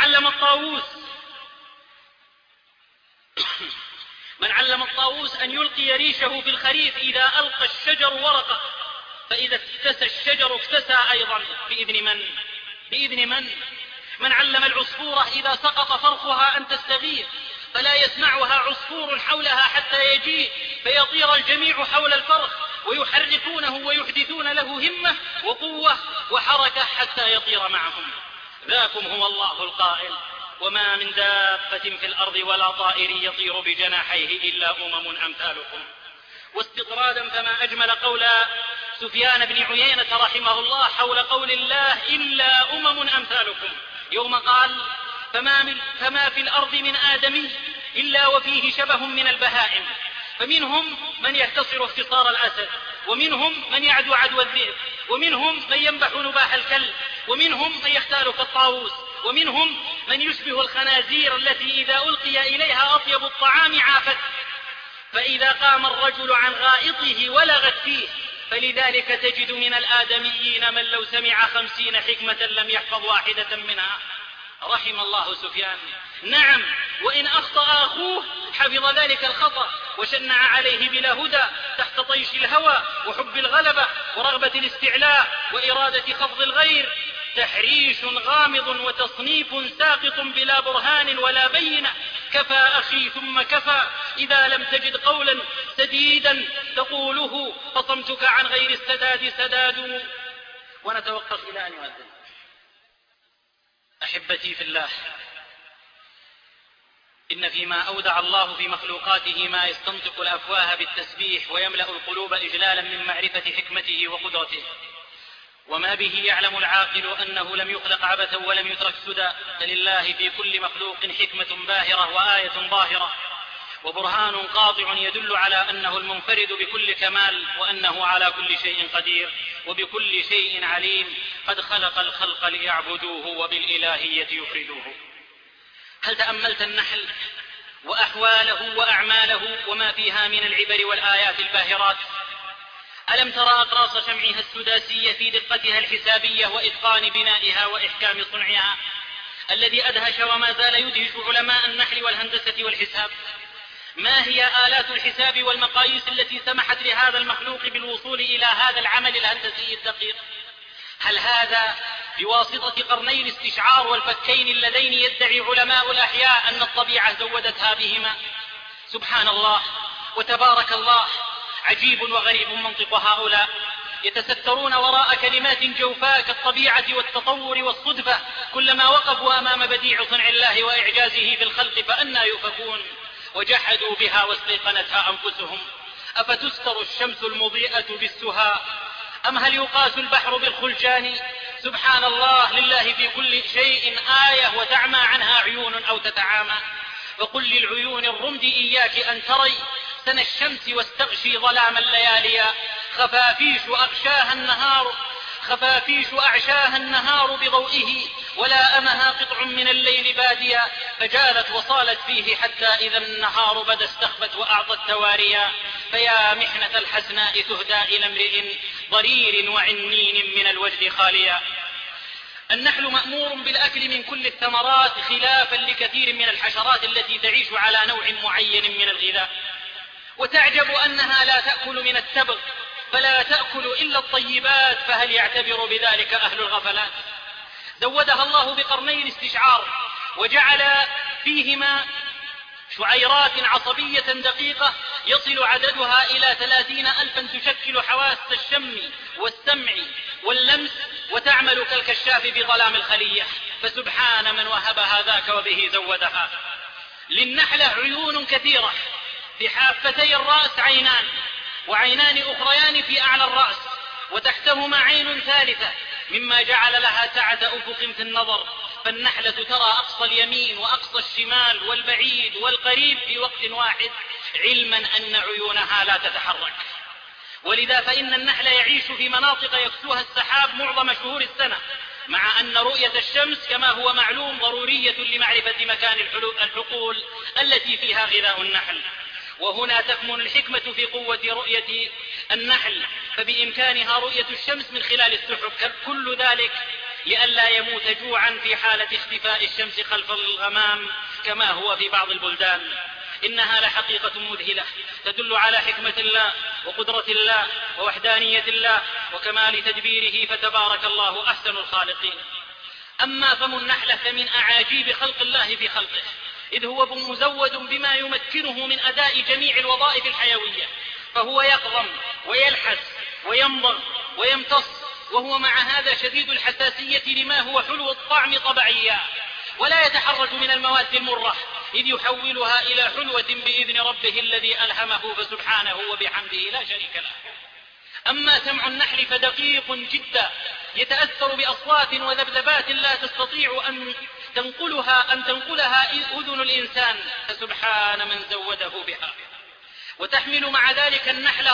علم الطاووس أن يلقي ريشه في الخريف إذا ألقى الشجر ورقه، فإذا اكتسى الشجر اكتسى أيضا. بإذن من؟ من علم العصفورة إذا سقط فرخها أن تستغيث فلا يسمعها عصفور حولها حتى يجيء فيطير الجميع حول الفرخ ويحركونه ويحدثون له همة وقوة وحركة حتى يطير معهم. ذاكم هو الله القائل: وما من دابة في الأرض ولا طائر يطير بجناحيه إلا أمم أمثالكم. واستطرادا فما أجمل قول سفيان بن عيينة رحمه الله حول قول الله: إلا أمم أمثالكم، يوم قال: فما في الأرض من آدمي إلا وفيه شبه من البهائم، فمنهم من يختصر اختصار الأسد، ومنهم من يعدو عدو الذئب، ومنهم من ينبح نباح الكلب، ومنهم من يختال كالطاووس، ومنهم من يشبه الخنازير التي إذا ألقي إليها أطيب الطعام عافت، فإذا قام الرجل عن غائطه ولغت فيه. فلذلك تجد من الآدميين من لو سمع 50 حكمة لم يحفظ واحدة منها. رحم الله سفيان. نعم، وإن أخطأ أخوه حفظ ذلك الخطأ وشنع عليه بلا هدى تحت طيش الهوى وحب الغلبة ورغبة الاستعلاء وإرادة خفض الغير. تحريش غامض وتصنيف ساقط بلا برهان ولا بينة. كفى أخي ثم كفى إذا لم تجد قولا سديدا تقوله فصمتك عن غير السداد سداد. ونتوقف إلى أن يؤذن. أحبتي في الله، إن فيما أودع الله في مخلوقاته ما يستنطق الأفواه بالتسبيح ويملأ القلوب إجلالا من معرفة حكمته وقدرته، وما به يعلم العاقل أنه لم يخلق عبثا ولم يترك سدى، فلله في كل مخلوق حكمة باهرة وآية ظاهرة. وبرهان قاطع يدل على أنه المنفرد بكل كمال، وأنه على كل شيء قدير وبكل شيء عليم، قد خلق الخلق ليعبدوه وبالإلهية يفردوه. هل تأملت النحل وأحواله وأعماله وما فيها من العبر والآيات الباهرات؟ ألم ترى أقراص شمعها السداسية في دقتها الحسابية وإتقان بنائها وإحكام صنعها الذي أدهش وما زال يدهش علماء النحل والهندسة والحساب؟ ما هي آلات الحساب والمقاييس التي سمحت لهذا المخلوق بالوصول إلى هذا العمل الهندسي الدقيق؟ هل هذا بواسطة قرني الاستشعار والفكين اللذين يدعي علماء الأحياء أن الطبيعة زودتها بهما؟ سبحان الله وتبارك الله، عجيب وغريب منطق هؤلاء، يتسترون وراء كلمات جوفاء كالطبيعة والتطور والصدفة، كلما وقفوا أمام بديع صنع الله وإعجازه في الخلق فأنى يؤفكون، وجحدوا بها واستيقنتها أنفسهم. أفتستر الشمس المضيئة بالسهى أم هل يقاس البحر بالخلجان؟ سبحان الله، لله في كل شيء آية وتعمى عنها عيون أو تتعامى. وقل للعيون الرمد إياك أن تري سن الشمس واستغشي ظلام الليالي، خفافيش أعشاها النهار بضوئه، ولا أمها قطع من الليل باديا، فجالت وصالت فيه حتى إذا النهار بدا استخفت وأعطت تواريا. فيا محنة الحسناء تهدى إلى امرئ ضرير وعنين من الوجد خاليا. النحل مأمور بالأكل من كل الثمرات خلافا لكثير من الحشرات التي تعيش على نوع معين من الغذاء، وتعجب أنها لا تأكل من التبغ فلا تأكل إلا الطيبات، فهل يعتبر بذلك أهل الغفلات؟ زودها الله بقرني الاستشعار وجعل فيهما شعيرات عصبية دقيقة يصل عددها إلى 30,000 تشكل حواس الشم والسمع واللمس وتعمل كالكشاف بظلام الخلية، فسبحان من وهبها ذاك وبه زودها. للنحلة عيون كثيرة، في حافتي الرأس عينان، وعينان أخريان في أعلى الرأس، وتحتهما عين ثالثة، مما جعل لها سعة أفق في النظر، فالنحلة ترى أقصى اليمين وأقصى الشمال والبعيد والقريب في وقت واحد، علما أن عيونها لا تتحرك. ولذا فإن النحل يعيش في مناطق يكسوها السحاب معظم شهور السنة، مع أن رؤية الشمس كما هو معلوم ضرورية لمعرفة مكان الحقول التي فيها غذاء النحل. وهنا تكمن الحكمة في قوة رؤية النحل، فبإمكانها رؤية الشمس من خلال السحب، كل ذلك لئلا يموت جوعا في حالة اختفاء الشمس خلف الغمام كما هو في بعض البلدان. إنها لحقيقة مذهلة تدل على حكمة الله وقدرة الله ووحدانية الله وكمال تدبيره، فتبارك الله أحسن الخالقين. أما فم النحلة فمن أعاجيب خلق الله في خلقه، إذ هو مزود بما يمكنه من أداء جميع الوظائف الحيوية، فهو يقضم ويلحس ويمضغ ويمتص، وهو مع هذا شديد الحساسية لما هو حلو الطعم طبعيا، ولا يتحرج من المواد المرة، إذ يحولها إلى حلوة بإذن ربه الذي ألهمه، فسبحانه وبحمده لا شريك له. أما سمع النحل فدقيق جدا، يتأثر بأصوات وذبذبات لا تستطيع أن تنقلها أذن الإنسان، فسبحان من زوده بها. وتحمل مع ذلك النحلة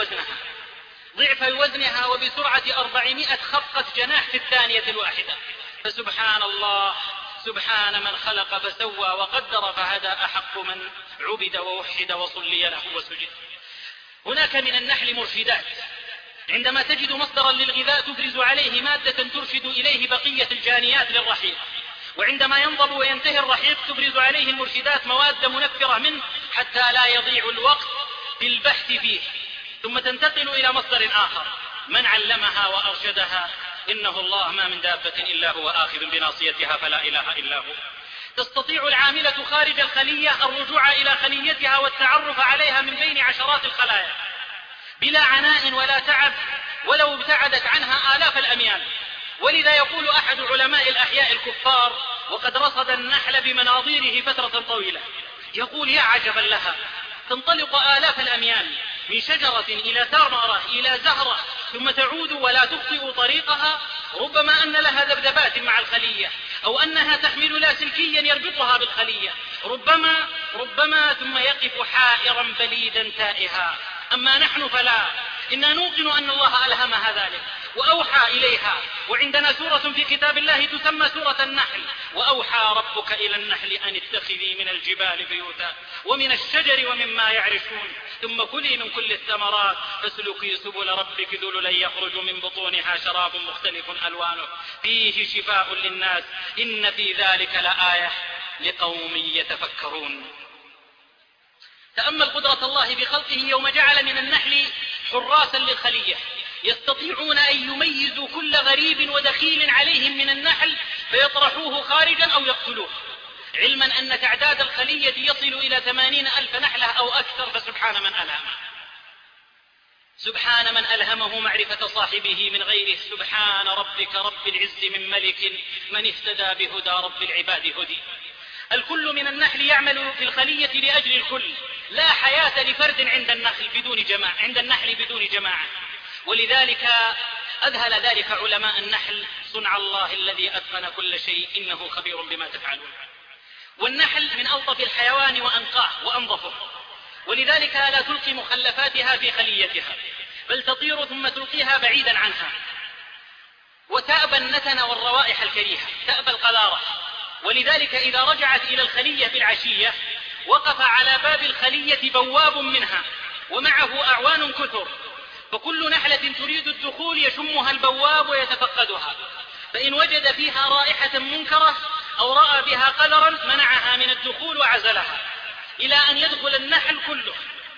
ضعف وزنها وبسرعة 400 خفقة جناح في الثانية الواحدة، فسبحان الله، سبحان من خلق فسوى وقدر فهدى، أحق من عبد ووحد وصلي له وسجد. هناك من النحل مرشدات، عندما تجد مصدرا للغذاء تفرز عليه مادة ترشد إليه بقية الجانيات للرحيق، وعندما ينضب وينتهي الرحيق تفرز عليه المرشدات مواد منفرة منه حتى لا يضيع الوقت بالبحث فيه، ثم تنتقل إلى مصدر آخر. من علمها وأرشدها؟ إنه الله، ما من دابة إلا هو آخذ بناصيتها، فلا إله إلا هو. تستطيع العاملة خارج الخلية الرجوع إلى خليتها والتعرف عليها من بين عشرات الخلايا بلا عناء ولا تعب، ولو ابتعدت عنها آلاف الأميال. ولذا يقول أحد علماء الأحياء الكفار، وقد رصد النحل بمناظيره فترة طويلة، يقول: يا عجبا لها، تنطلق آلاف الأميال من شجرة إلى ثمرة إلى زهرة، ثم تعود ولا تخطئ طريقها، ربما أن لها ذبذبات مع الخلية، أو أنها تحمل لاسلكيا يربطها بالخلية، ربما ثم يقف حائرا بليدا تائها. أما نحن فلا، إنا نوقن أن الله ألهمها ذلك وأوحى إليها. وعندنا سورة في كتاب الله تسمى سورة النحل: وأوحى ربك إلى النحل أن اتخذي من الجبال بيوتا ومن الشجر ومما يعرشون ثم كلي من كل الثمرات فاسلكي سبل ربك ذللا يخرج من بطونها شراب مختلف ألوانه فيه شفاء للناس إن في ذلك لآية لقوم يتفكرون. تأمل قدرة الله بخلقه يوم جعل من النحل حراسا للخلية يستطيعون أن يميزوا كل غريب ودخيل عليهم من النحل فيطرحوه خارجا أو يقتلوه، علما أن تعداد الخلية يصل إلى 80,000 نحلة أو أكثر. فسبحان من ألهمه، سبحان من ألهمه معرفة صاحبه من غيره. سبحان ربك رب العز من ملك من اهتدى بهدى رب العباد هدي. الكل من النحل يعمل في الخلية لأجل الكل، لا حياة لفرد عند النحل بدون جماعة. ولذلك أذهل ذلك علماء النحل: صنع الله الذي أتقن كل شيء إنه خبير بما تفعلون. والنحل من ألطف الحيوان وأنقاه وأنظفه، ولذلك لا تلقي مخلفاتها في خليتها بل تطير ثم تلقيها بعيدا عنها، وتأبى النتن والروائح الكريهة، تأبى القذارة. ولذلك إذا رجعت إلى الخلية في العشية وقف على باب الخلية بواب منها ومعه أعوان كثر، فكل نحلة تريد الدخول يشمها البواب ويتفقدها، فإن وجد فيها رائحة منكرة أو رأى بها قدرا منعها من الدخول وعزلها إلى أن يدخل النحل كله،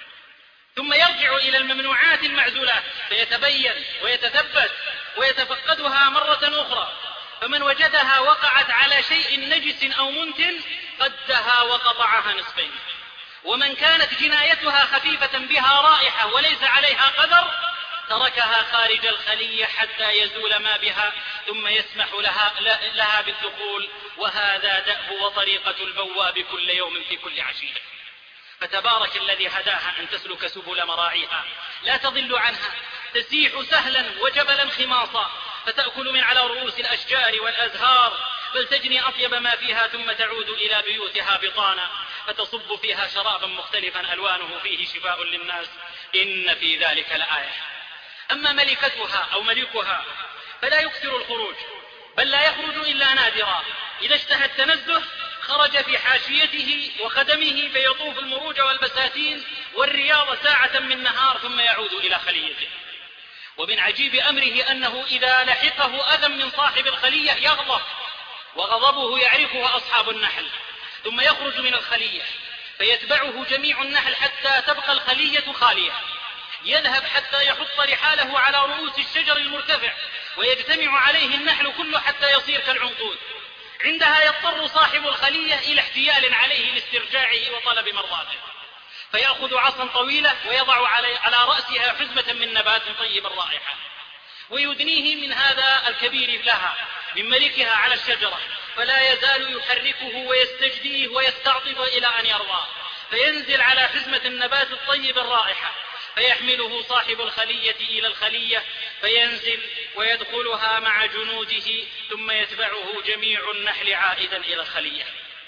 ثم يرجع إلى الممنوعات المعزولات فيتبين ويتثبت ويتفقدها مرة أخرى. فمن وجدها وقعت على شيء نجس أو منتن قدها وقطعها نصفين، ومن كانت جنايتها خفيفة بها رائحة وليس عليها قدر تركها خارج الخلية حتى يزول ما بها ثم يسمح لها بالدخول. وهذا دأب وطريقة البواب كل يوم في كل عشية. فتبارك الذي هداها أن تسلك سبل مراعيها لا تضل عنها، تسيح سهلا وجبلا خماصا، فتأكل من على رؤوس الأشجار والأزهار، بل تجني أطيب ما فيها ثم تعود إلى بيوتها بطانا فتصب فيها شرابا مختلفا ألوانه فيه شفاء للناس إن في ذلك لآية. أما ملكتها أو ملكها فلا يكثر الخروج، بل لا يخرج إلا نادرا. إذا اشتهى التنزه خرج في حاشيته وخدمه فيطوف المروج والبساتين والرياض ساعة من نهار ثم يعود إلى خليته. ومن عجيب أمره أنه إذا لحقه أذى من صاحب الخلية يغضب، وغضبه يعرفه أصحاب النحل، ثم يخرج من الخلية فيتبعه جميع النحل حتى تبقى الخلية خالية. يذهب حتى يحط رحاله على رؤوس الشجر المرتفع ويجتمع عليه النحل كله حتى يصير كالعنقود. عندها يضطر صاحب الخلية إلى احتيال عليه لاسترجاعه وطلب مرضاته، فيأخذ عصا طويلة ويضع على رأسها حزمة من نبات طيب الرائحة ويدنيه من هذا الكبير لها من ملكها على الشجرة، فلا يزال يحركه ويستجديه ويستعطف إلى أن يرضى، فينزل على حزمة النبات الطيب الرائحة فيحمله صاحب الخلية إلى الخلية فينزل ويدخلها مع جنوده ثم يتبعه جميع النحل عائدا إلى الخلية.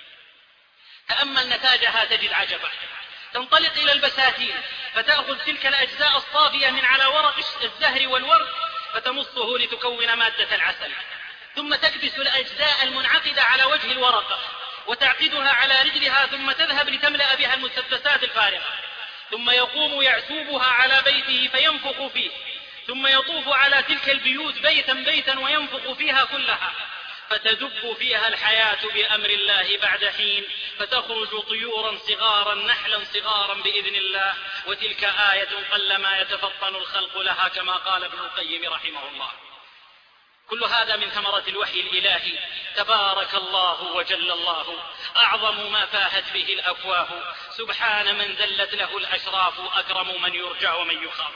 تأمل نتاجها تجد عجبا، تنطلق إلى البساتين فتأخذ تلك الأجزاء الصافية من على ورق الزهر والورد فتمصه لتكون مادة العسل، ثم تكبس الأجزاء المنعقدة على وجه الورقة وتعقدها على رجلها ثم تذهب لتملأ بها المسدسات الفارغة، ثم يقوم يعسوبها على بيته فينفخ فيه، ثم يطوف على تلك البيوت بيتا بيتا وينفخ فيها كلها، فتدب فيها الحياة بأمر الله بعد حين، فتخرج طيورا صغارا نحلا صغارا بإذن الله، وتلك آية قلما يتفطن الخلق لها كما قال ابن القيم رحمه الله. كل هذا من ثمرة الوحي الإلهي تبارك الله وجل الله، أعظم ما فاهت به الأفواه، سبحان من ذلت له الأشراف، أكرم من يرجى ومن يخاف.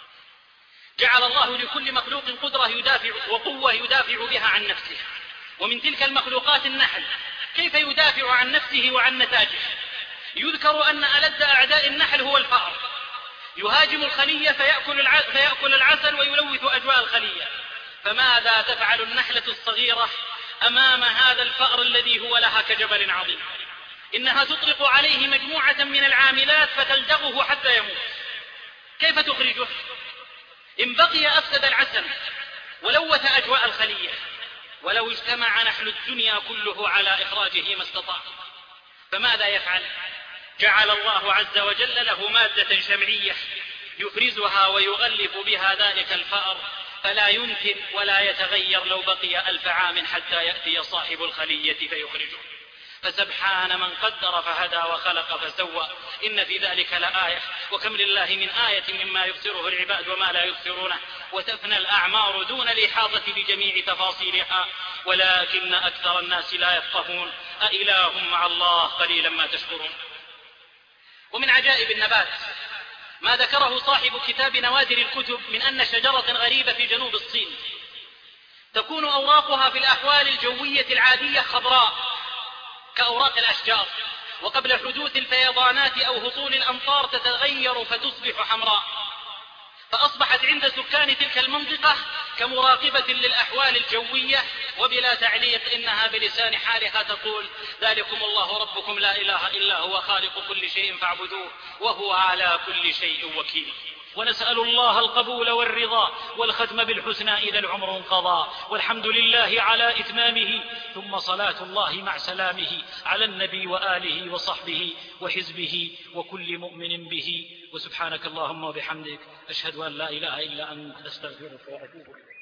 جعل الله لكل مخلوق قدرة يدافع وقوة يدافع بها عن نفسه، ومن تلك المخلوقات النحل. كيف يدافع عن نفسه وعن نتاجه؟ يذكر أن ألد أعداء النحل هو الفأر، يهاجم الخلية فيأكل العسل ويلوث أجواء الخلية. فماذا تفعل النحلة الصغيرة أمام هذا الفأر الذي هو لها كجبل عظيم. إنها تطلق عليه مجموعة من العاملات فتلدغه حتى يموت. كيف تخرجه؟ إن بقي أفسد العسل ولوث أجواء الخلية. ولو اجتمع نحل الدنيا كله على إخراجه ما استطاع. فماذا يفعل؟ جعل الله عز وجل له مادة شمعية يفرزها ويغلف بها ذلك الفأر، فلا ينتن ولا يتغير لو بقي 1000 عام حتى يأتي صاحب الخلية فيخرجه. فسبحان من قدر فهدى وخلق فسوى، إن في ذلك لآية. وكم لله من آية مما يبصره العباد وما لا يبصرونه، وتفنى الأعمار دون الإحاطة بجميع تفاصيلها، ولكن أكثر الناس لا يفقهون. أإله مع الله قليلا ما تشكرون. ومن عجائب النبات ما ذكره صاحب كتاب نوادر الكتب من أن شجرة غريبة في جنوب الصين تكون أوراقها في الأحوال الجوية العادية خضراء كأوراق الأشجار، وقبل حدوث الفيضانات أو هطول الأمطار تتغير فتصبح حمراء، فأصبحت عند سكان تلك المنطقة كمراقبة للأحوال الجوية. وبلا تعليق إنها بلسان حالها تقول: ذلكم الله ربكم لا إله إلا هو خالق كل شيء فاعبدوه وهو على كل شيء وكيل. ونسأل الله القبول والرضا والختم بالحسنى إذا العمر انقضى، والحمد لله على إتمامه، ثم صلاة الله مع سلامه على النبي وآله وصحبه وحزبه وكل مؤمن به. وسبحانك اللهم وبحمدك أشهد أن لا إله إلا أنت أستغفرك وأتوب إليك.